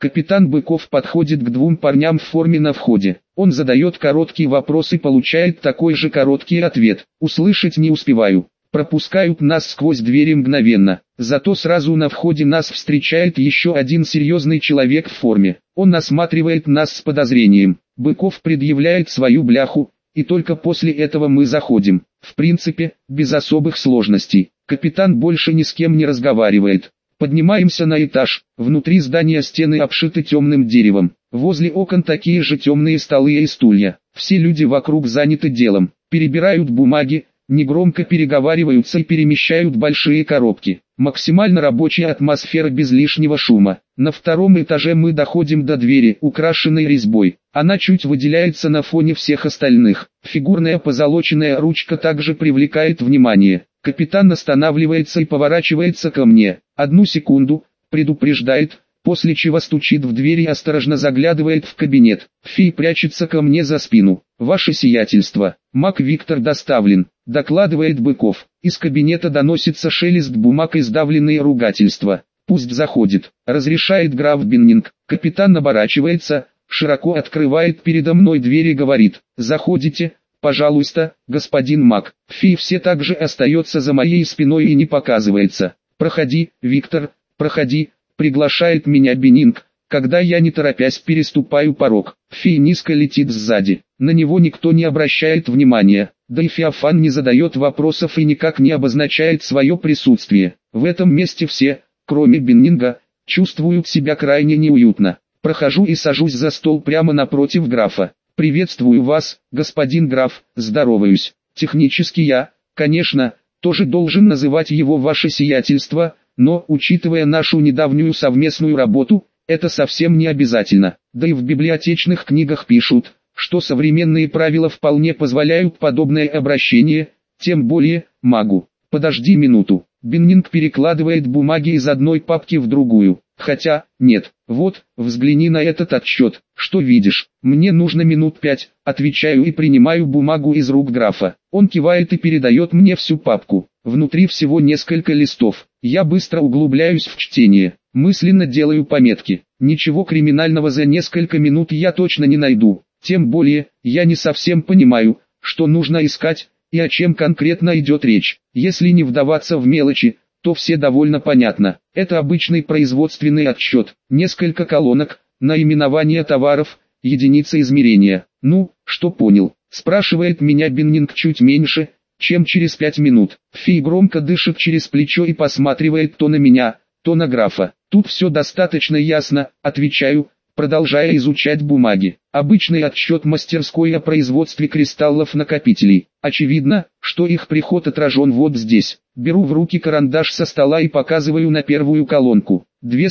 Капитан Быков подходит к двум парням в форме на входе. Он задает короткий вопрос и получает такой же короткий ответ. Услышать не успеваю. Пропускают нас сквозь двери мгновенно. Зато сразу на входе нас встречает еще один серьезный человек в форме. Он осматривает нас с подозрением. Быков предъявляет свою бляху, и только после этого мы заходим. В принципе, без особых сложностей. Капитан больше ни с кем не разговаривает. Поднимаемся на этаж. Внутри здания стены обшиты темным деревом. Возле окон такие же темные столы и стулья. Все люди вокруг заняты делом. Перебирают бумаги, негромко переговариваются и перемещают большие коробки. Максимально рабочая атмосфера без лишнего шума. На втором этаже мы доходим до двери, украшенной резьбой. Она чуть выделяется на фоне всех остальных. Фигурная позолоченная ручка также привлекает внимание. Капитан останавливается и поворачивается ко мне. Одну секунду, предупреждает, после чего стучит в дверь и осторожно заглядывает в кабинет. Фи прячется ко мне за спину. «Ваше сиятельство, маг Виктор доставлен», — докладывает Быков. Из кабинета доносится шелест бумаг и сдавленные ругательства. «Пусть заходит», — разрешает граф Биннинг. Капитан оборачивается, широко открывает передо мной дверь и говорит: «Заходите, пожалуйста, господин маг». Фи все также остается за моей спиной и не показывается. «Проходи, Виктор, проходи», — приглашает меня Биннинг, когда я не торопясь переступаю порог. Фи низко летит сзади, на него никто не обращает внимания, да и Феофан не задает вопросов и никак не обозначает свое присутствие. В этом месте все, кроме Биннинга, чувствуют себя крайне неуютно. Прохожу и сажусь за стол прямо напротив графа. «Приветствую вас, господин граф», здороваюсь. Технически я, конечно, тоже должен называть его ваше сиятельство, но, учитывая нашу недавнюю совместную работу, это совсем не обязательно. Да и в библиотечных книгах пишут, что современные правила вполне позволяют подобное обращение, тем более, магу. «Подожди минуту». Биннинг перекладывает бумаги из одной папки в другую. «Хотя, нет, вот, взгляни на этот отчет, что видишь?» «Мне нужно минут 5, отвечаю и принимаю бумагу из рук графа. Он кивает и передает мне всю папку. Внутри всего несколько листов. Я быстро углубляюсь в чтение, мысленно делаю пометки. Ничего криминального за несколько минут я точно не найду. Тем более, я не совсем понимаю, что нужно искать, и о чем конкретно идет речь. Если не вдаваться в мелочи, то все довольно понятно. Это обычный производственный отчет, несколько колонок, наименование товаров, единицы измерения. «Ну, что понял?» — спрашивает меня Биннинг чуть меньше, чем через 5 минут. Фи громко дышит через плечо и посматривает то на меня, то на графа. «Тут все достаточно ясно», — отвечаю, продолжая изучать бумаги. Обычный отчет мастерской о производстве кристаллов-накопителей. Очевидно, что их приход отражен вот здесь. Беру в руки карандаш со стола и показываю на первую колонку.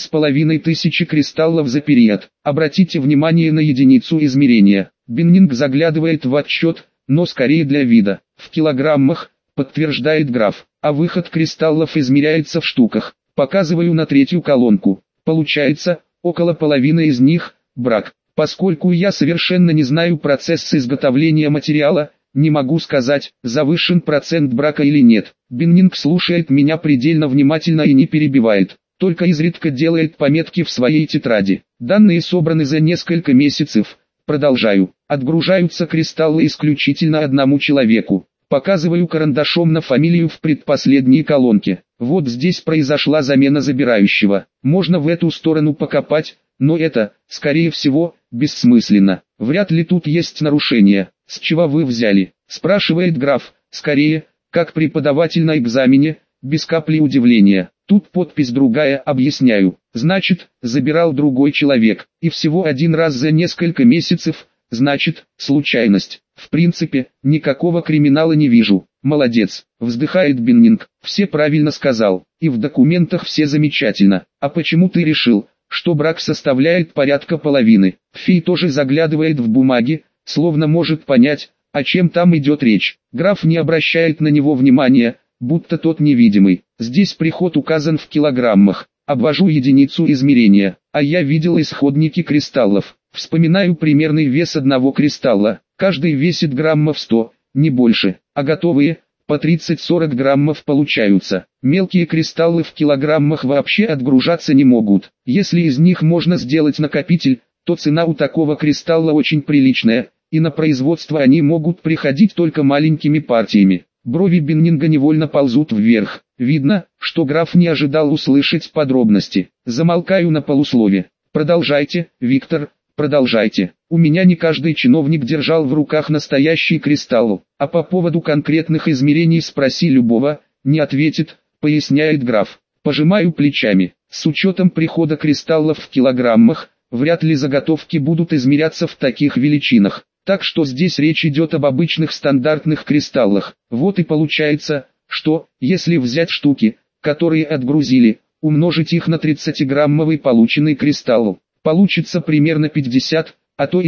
2500 кристаллов за период. Обратите внимание на единицу измерения. Биннинг заглядывает в отчет, но скорее для вида. В килограммах, подтверждает граф, а выход кристаллов измеряется в штуках. Показываю на третью колонку. Получается, около половины из них – брак. Поскольку я совершенно не знаю процесс изготовления материала, не могу сказать, завышен процент брака или нет. Биннинг слушает меня предельно внимательно и не перебивает, только изредка делает пометки в своей тетради. Данные собраны за несколько месяцев. Продолжаю. Отгружаются кристаллы исключительно одному человеку. Показываю карандашом на фамилию в предпоследней колонке. Вот здесь произошла замена забирающего. Можно в эту сторону покопать, но это, скорее всего, бессмысленно. Вряд ли тут есть нарушение. «С чего вы взяли?» – спрашивает граф, скорее, как преподаватель на экзамене, без капли удивления. Тут подпись другая, объясняю. Значит, забирал другой человек, и всего один раз за несколько месяцев, значит, случайность. В принципе, никакого криминала не вижу. «Молодец», — вздыхает Биннинг, — «все правильно сказал, и в документах все замечательно. А почему ты решил, что брак составляет порядка половины?» Фи тоже заглядывает в бумаги, словно может понять, о чем там идет речь. Граф не обращает на него внимания, будто тот невидимый. Здесь приход указан в килограммах. Обвожу единицу измерения, а я видел исходники кристаллов. Вспоминаю примерный вес одного кристалла. Каждый весит граммов 100, не больше, а готовые, по 30-40 граммов получаются. Мелкие кристаллы в килограммах вообще отгружаться не могут. Если из них можно сделать накопитель, то цена у такого кристалла очень приличная, и на производство они могут приходить только маленькими партиями. Брови Беннинга невольно ползут вверх. Видно, что граф не ожидал услышать подробности. Замолкаю на полуслове. Продолжайте, Виктор, продолжайте. У меня не каждый чиновник держал в руках настоящий кристалл, а по поводу конкретных измерений спроси любого, не ответит, поясняет граф. Пожимаю плечами. С учетом прихода кристаллов в килограммах, вряд ли заготовки будут измеряться в таких величинах. Так что здесь речь идет об обычных стандартных кристаллах. Вот и получается, что, если взять штуки, которые отгрузили, умножить их на 30-граммовый полученный кристалл, получится примерно 50, а то и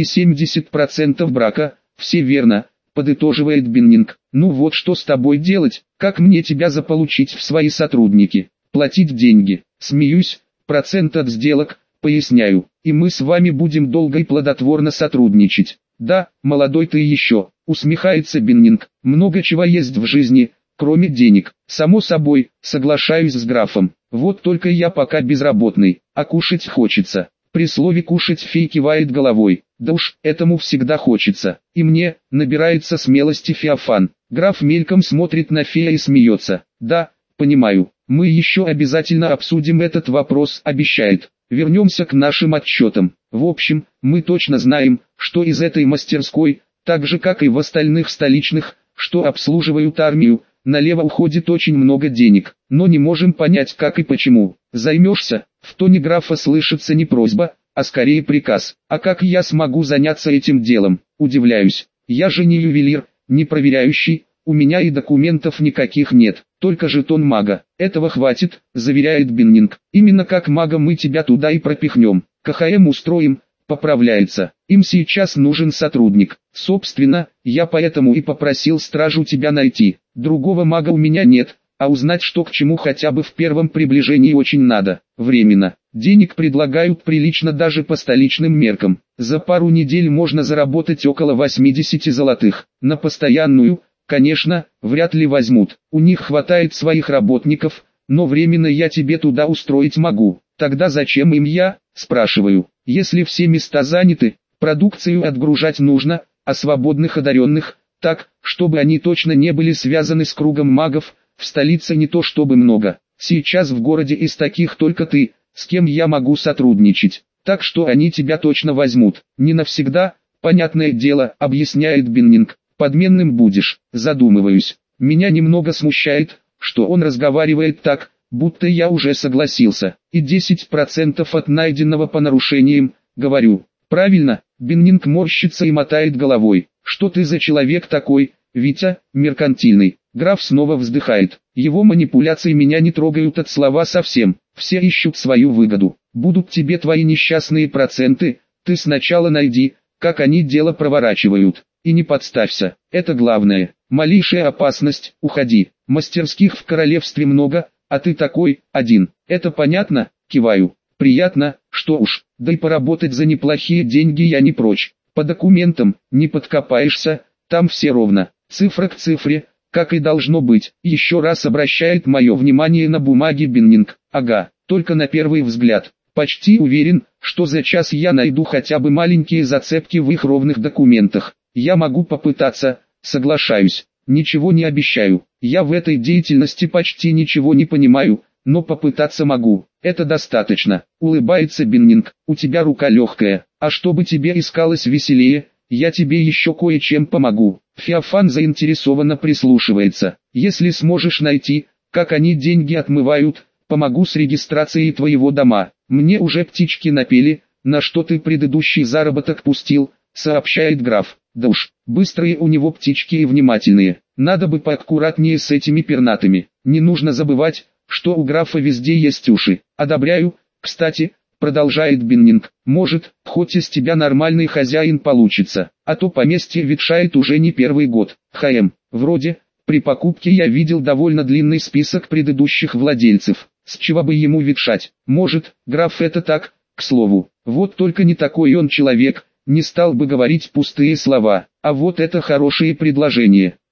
70% брака. Все верно, подытоживает Беннинг. Ну вот что с тобой делать, как мне тебя заполучить в свои сотрудники? Платить деньги. Смеюсь, процент от сделок, поясняю, и мы с вами будем долго и плодотворно сотрудничать. Да, молодой ты еще, усмехается Беннинг, много чего есть в жизни, кроме денег. Само собой, соглашаюсь с графом, вот только я пока безработный, а кушать хочется. При слове «кушать» фей кивает головой, да уж, этому всегда хочется, и мне, набирается смелости Феофан. Граф мельком смотрит на фея и смеется, да, понимаю, мы еще обязательно обсудим этот вопрос, обещает. Вернемся к нашим отчетам. В общем, мы точно знаем, что из этой мастерской, так же как и в остальных столичных, что обслуживают армию, налево уходит очень много денег, но не можем понять как и почему. Займешься? В тоне графа слышится не просьба, а скорее приказ. А как я смогу заняться этим делом? Удивляюсь. Я же не ювелир, не проверяющий, у меня и документов никаких нет, только жетон мага. Этого хватит, заверяет Беннинг. Именно как мага мы тебя туда и пропихнем. КХМ устроим, поправляется. Им сейчас нужен сотрудник. Собственно, я поэтому и попросил стражу тебя найти. Другого мага у меня нет, а узнать что к чему хотя бы в первом приближении очень надо. Временно. Денег предлагают прилично даже по столичным меркам. За пару недель можно заработать около 80 золотых. На постоянную, конечно, вряд ли возьмут. У них хватает своих работников, но временно я тебе туда устроить могу. Тогда зачем им я, спрашиваю. Если все места заняты, продукцию отгружать нужно, а свободных одаренных, так, чтобы они точно не были связаны с кругом магов, в столице не то чтобы много. Сейчас в городе из таких только ты, с кем я могу сотрудничать. Так что они тебя точно возьмут. Не навсегда, понятное дело, объясняет Беннинг. Подменным будешь, задумываюсь. Меня немного смущает, что он разговаривает так, будто я уже согласился. И 10% от найденного по нарушениям, говорю. Правильно, Беннинг морщится и мотает головой. Что ты за человек такой, Витя, меркантильный? Граф снова вздыхает. Его манипуляции меня не трогают от слова совсем. Все ищут свою выгоду. Будут тебе твои несчастные проценты, ты сначала найди, как они дело проворачивают. И не подставься, это главное. Малейшая опасность, уходи. Мастерских в королевстве много, а ты такой, один. Это понятно? Киваю. Приятно, что уж, да и поработать за неплохие деньги я не прочь. По документам, не подкопаешься, там все ровно. Цифра к цифре, как и должно быть. Еще раз обращает мое внимание на бумаги Беннинг. Ага, только на первый взгляд. Почти уверен, что за час я найду хотя бы маленькие зацепки в их ровных документах. Я могу попытаться, соглашаюсь, ничего не обещаю. Я в этой деятельности почти ничего не понимаю, но попытаться могу. Это достаточно. Улыбается Беннинг. У тебя рука легкая, а чтобы тебе искалось веселее, я тебе еще кое-чем помогу. Феофан заинтересованно прислушивается. Если сможешь найти, как они деньги отмывают, помогу с регистрацией твоего дома. Мне уже птички напели, на что ты предыдущий заработок пустил, сообщает граф. Да уж, быстрые у него птички и внимательные. Надо бы поаккуратнее с этими пернатыми. Не нужно забывать, что у графа везде есть уши. Одобряю, кстати, продолжает Беннинг. Может, хоть из тебя нормальный хозяин получится, а то поместье ветшает уже не первый год. Вроде, при покупке я видел довольно длинный список предыдущих владельцев. С чего бы ему ветшать? Может, граф это так, к слову. Вот только не такой он человек, не стал бы говорить пустые слова. А вот это хорошее предложение.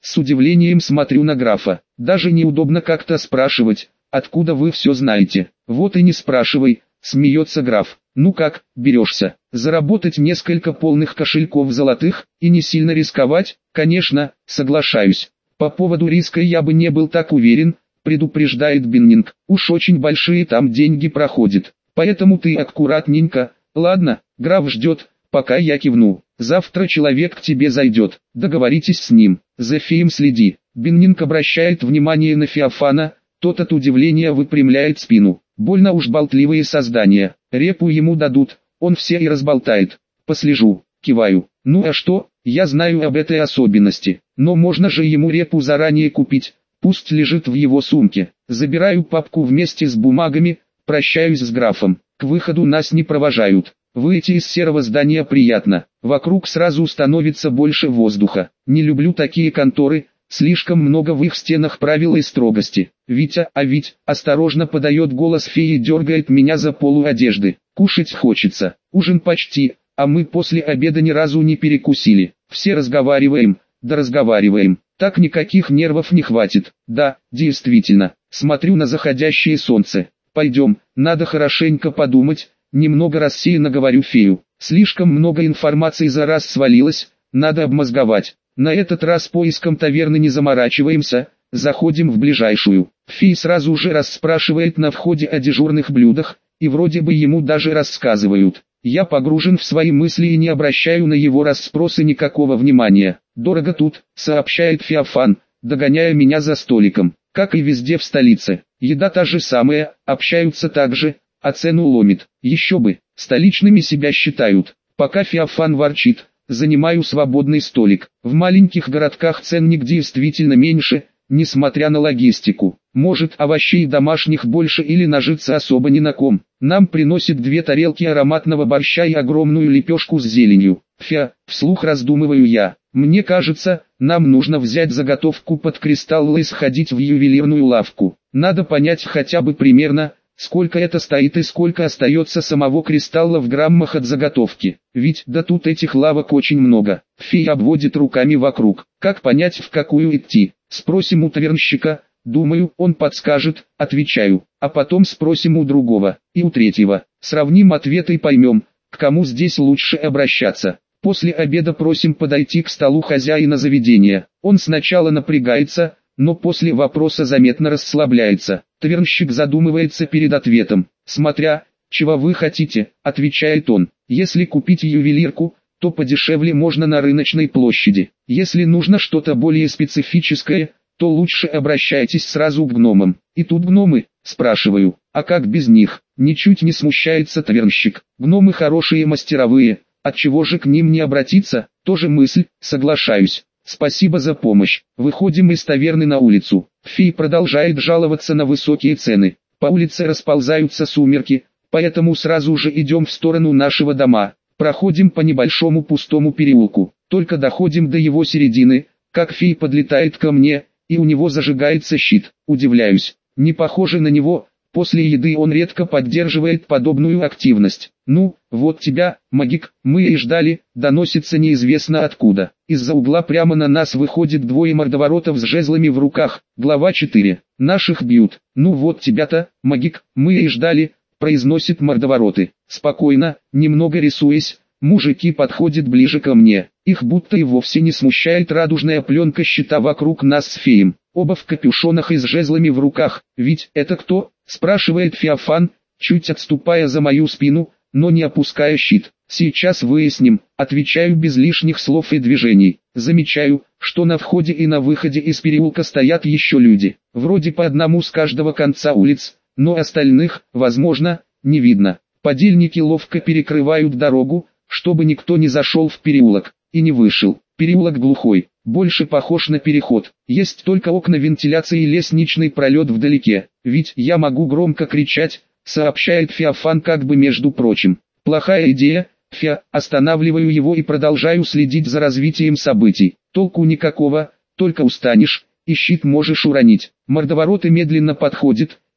С удивлением смотрю на графа. Даже неудобно как-то спрашивать, откуда вы все знаете. Вот и не спрашивай, смеется граф. Ну как, берешься? Заработать несколько полных кошельков золотых, и не сильно рисковать? Конечно, соглашаюсь. По поводу риска я бы не был так уверен, предупреждает Биннинг. Уж очень большие там деньги проходят. Поэтому ты аккуратненько. Ладно, граф ждет, пока я кивну. Завтра человек к тебе зайдет. Договоритесь с ним. За Феем следи. Биннинг обращает внимание на Феофана. Тот от удивления выпрямляет спину. Больно уж болтливые создания. Репу ему дадут, он все и разболтает. Послежу, киваю. Ну а что, я знаю об этой особенности. Но можно же ему репу заранее купить. Пусть лежит в его сумке. Забираю папку вместе с бумагами, прощаюсь с графом. К выходу нас не провожают. Выйти из серого здания приятно. Вокруг сразу становится больше воздуха. Не люблю такие конторы. Слишком много в их стенах правил и строгости. «Витя, а ведь», осторожно подает голос феи и дергает меня за полу одежды. «Кушать хочется. Ужин почти, а мы после обеда ни разу не перекусили. Все разговариваем, да разговариваем. Так никаких нервов не хватит». Да, действительно. Смотрю на заходящее солнце. «Пойдем, надо хорошенько подумать», немного рассеянно говорю фею. Слишком много информации за раз свалилось, надо обмозговать. На этот раз поиском таверны не заморачиваемся, заходим в ближайшую. Фей сразу же расспрашивает на входе о дежурных блюдах, и вроде бы ему даже рассказывают. Я погружен в свои мысли и не обращаю на его расспросы никакого внимания. «Дорого тут», сообщает Феофан, догоняя меня за столиком. Как и везде в столице. Еда та же самая, общаются так же, а цену ломит. Еще бы, столичными себя считают. Пока Феофан ворчит, занимаю свободный столик. В маленьких городках ценник действительно меньше, несмотря на логистику. Может, овощей домашних больше или нажиться особо ни на ком. Нам приносят 2 тарелки ароматного борща и огромную лепешку с зеленью. Вслух раздумываю я. Мне кажется, нам нужно взять заготовку под кристаллы и сходить в ювелирную лавку. Надо понять хотя бы примерно, сколько это стоит и сколько остается самого кристалла в граммах от заготовки. Ведь да тут этих лавок очень много. Фея обводит руками вокруг. Как понять, в какую идти? Спросим у тавернщика. Думаю, он подскажет, отвечаю. А потом спросим у другого и у третьего. Сравним ответы и поймем, к кому здесь лучше обращаться. После обеда просим подойти к столу хозяина заведения. Он сначала напрягается, но после вопроса заметно расслабляется. Тавернщик задумывается перед ответом. «Смотря, чего вы хотите», — отвечает он. «Если купить ювелирку, то подешевле можно на рыночной площади. Если нужно что-то более специфическое, то лучше обращайтесь сразу к гномам». «И тут гномы?» — спрашиваю. «А как без них?» — ничуть не смущается тавернщик. «Гномы хорошие мастеровые, отчего же к ним не обратиться?» Тоже мысль, соглашаюсь. «Спасибо за помощь». Выходим из таверны на улицу. Фей продолжает жаловаться на высокие цены. По улице расползаются сумерки, поэтому сразу же идем в сторону нашего дома. Проходим по небольшому пустому переулку. Только доходим до его середины, как Фей подлетает ко мне, и у него зажигается щит. Удивляюсь. Не похоже на него, после еды он редко поддерживает подобную активность. «Ну, вот тебя, магик, мы и ждали», доносится неизвестно откуда. Из-за угла прямо на нас выходит 2 мордоворотов с жезлами в руках. Глава 4. Наших бьют. «Ну вот тебя-то, магик, мы и ждали», произносит мордовороты. Спокойно, немного рисуясь, мужики подходят ближе ко мне. Их будто и вовсе не смущает радужная пленка щита вокруг нас с Феем. Оба в капюшонах и с жезлами в руках. «Ведь это кто?» спрашивает Феофан, чуть отступая за мою спину, но не опуская щит. «Сейчас выясним», отвечаю без лишних слов и движений. Замечаю, что на входе и на выходе из переулка стоят еще люди. Вроде по одному с каждого конца улиц, но остальных, возможно, не видно. Подельники ловко перекрывают дорогу, чтобы никто не зашел в переулок и не вышел. Переулок глухой, больше похож на переход. Есть только окна вентиляции и лестничный пролет вдалеке. «Ведь я могу громко кричать», сообщает Феофан как бы между прочим. «Плохая идея, останавливаю его и продолжаю следить за развитием событий. Толку никакого, только устанешь, и щит можешь уронить». Мордовороты медленно подходят,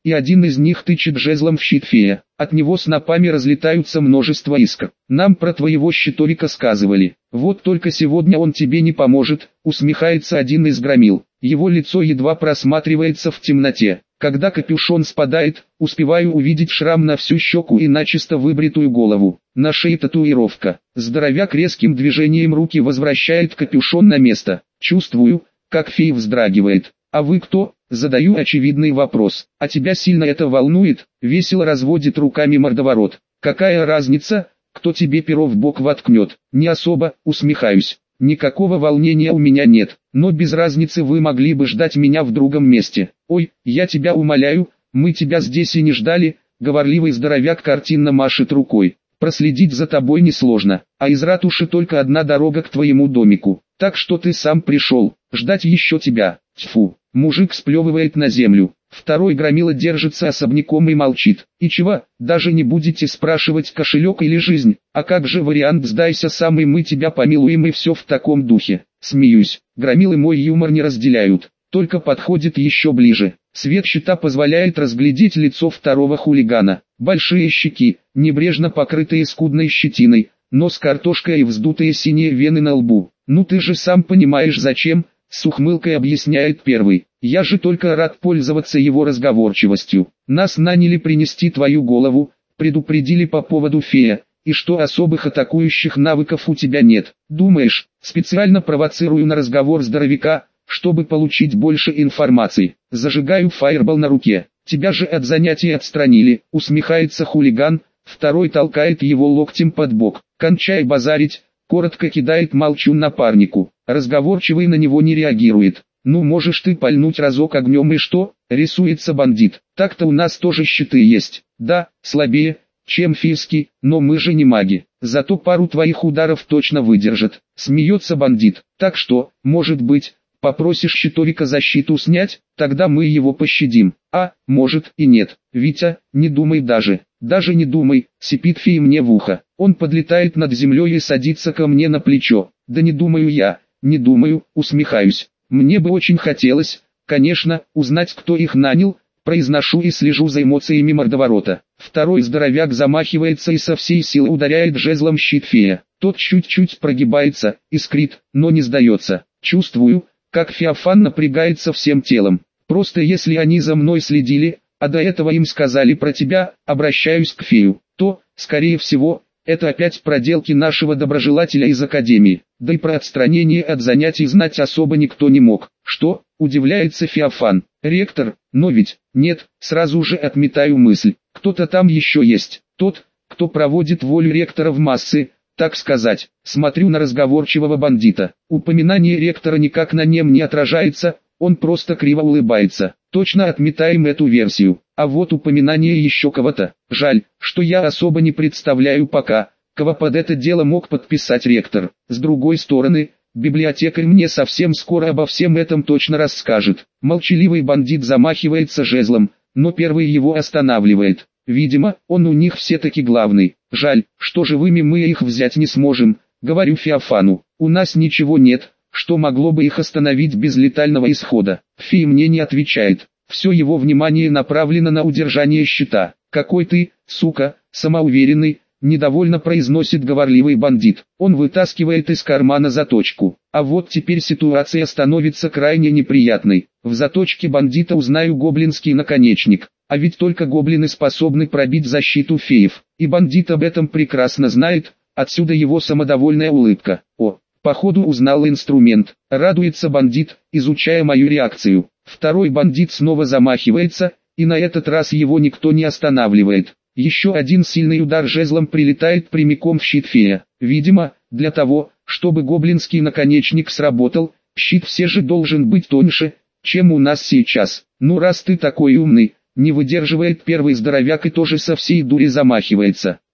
и один из них тычет жезлом в щит фея. От него снопами разлетаются множество искр. Нам про твоего щитовика сказывали. Вот только сегодня он тебе не поможет, усмехается один из громил. Его лицо едва просматривается в темноте. Когда капюшон спадает, успеваю увидеть шрам на всю щеку и начисто выбритую голову. На шее татуировка. Здоровяк резким движением руки возвращает капюшон на место. Чувствую, как фей вздрагивает. «А вы кто?» – задаю очевидный вопрос. «А тебя сильно это волнует?» – весело разводит руками мордоворот. «Какая разница, кто тебе перо в бок воткнет?» «Не особо», – усмехаюсь. «Никакого волнения у меня нет, но без разницы вы могли бы ждать меня в другом месте». «Ой, я тебя умоляю, мы тебя здесь и не ждали», – говорливый здоровяк картинно машет рукой. «Проследить за тобой несложно, а из ратуши только одна дорога к твоему домику. Так что ты сам пришел, ждать еще тебя». Тьфу, мужик сплевывает на землю. Второй громила держится особняком и молчит. «И чего, даже не будете спрашивать кошелек или жизнь? А как же вариант «сдайся сам и мы тебя помилуем» и все в таком духе?» Смеюсь, громилы мой юмор не разделяют, только подходит еще ближе. Свет щита позволяет разглядеть лицо второго хулигана. Большие щеки, небрежно покрытые скудной щетиной, нос картошкой и вздутые синие вены на лбу. «Ну ты же сам понимаешь зачем», — с ухмылкой объясняет первый. «Я же только рад пользоваться его разговорчивостью. Нас наняли принести твою голову, предупредили по поводу фея, и что особых атакующих навыков у тебя нет. Думаешь, специально провоцирую на разговор здоровяка, чтобы получить больше информации?» Зажигаю фаербол на руке. «Тебя же от занятий отстранили», — усмехается хулиган, второй толкает его локтем под бок. «Кончай базарить», — коротко кидает молчун напарнику. Разговорчивый на него не реагирует. «Ну можешь ты пальнуть разок огнем и что?» — рисуется бандит. «Так-то у нас тоже щиты есть. Да, слабее, чем фейский, но мы же не маги. Зато пару твоих ударов точно выдержат». Смеется бандит. «Так что, может быть, попросишь щитовика защиту снять, тогда мы его пощадим. А, может и нет. Витя, не думай даже. Даже не думай», — сипит фей мне в ухо. Он подлетает над землей и садится ко мне на плечо. «Да не думаю я, не думаю», — усмехаюсь. «Мне бы очень хотелось, конечно, узнать, кто их нанял», произношу и слежу за эмоциями мордоворота. Второй здоровяк замахивается и со всей силы ударяет жезлом щит фея. Тот чуть-чуть прогибается, искрит, но не сдается. Чувствую, как Феофан напрягается всем телом. «Просто если они за мной следили, а до этого им сказали про тебя», обращаюсь к фею, то, скорее всего, это опять проделки нашего доброжелателя из академии. Да и про отстранение от занятий знать особо никто не мог. «Что?» – удивляется Феофан. «Ректор, но ведь...» «Нет», сразу же отметаю мысль. «Кто-то там еще есть. Тот, кто проводит волю ректора в массы, так сказать». Смотрю на разговорчивого бандита. Упоминание ректора никак на нем не отражается, он просто криво улыбается. Точно отметаем эту версию. А вот упоминание еще кого-то. Жаль, что я особо не представляю пока, кого под это дело мог подписать ректор. С другой стороны, библиотекарь мне совсем скоро обо всем этом точно расскажет. Молчаливый бандит замахивается жезлом, но первый его останавливает. Видимо, он у них все-таки главный. «Жаль, что живыми мы их взять не сможем», — говорю Феофану. «У нас ничего нет, что могло бы их остановить без летального исхода». Фей мне не отвечает. Все его внимание направлено на удержание щита. «Какой ты, сука, самоуверенный», — недовольно произносит говорливый бандит. Он вытаскивает из кармана заточку. А вот теперь ситуация становится крайне неприятной. В заточке бандита узнаю гоблинский наконечник. А ведь только гоблины способны пробить защиту феев. И бандит об этом прекрасно знает, отсюда его самодовольная улыбка. «О, походу узнал инструмент», — радуется бандит, изучая мою реакцию. Второй бандит снова замахивается, и на этот раз его никто не останавливает. Еще один сильный удар жезлом прилетает прямиком в щит фея. Видимо, для того, чтобы гоблинский наконечник сработал, щит все же должен быть тоньше, чем у нас сейчас. «Ну раз ты такой умный», не выдерживает первый здоровяк и тоже со всей дури замахивается.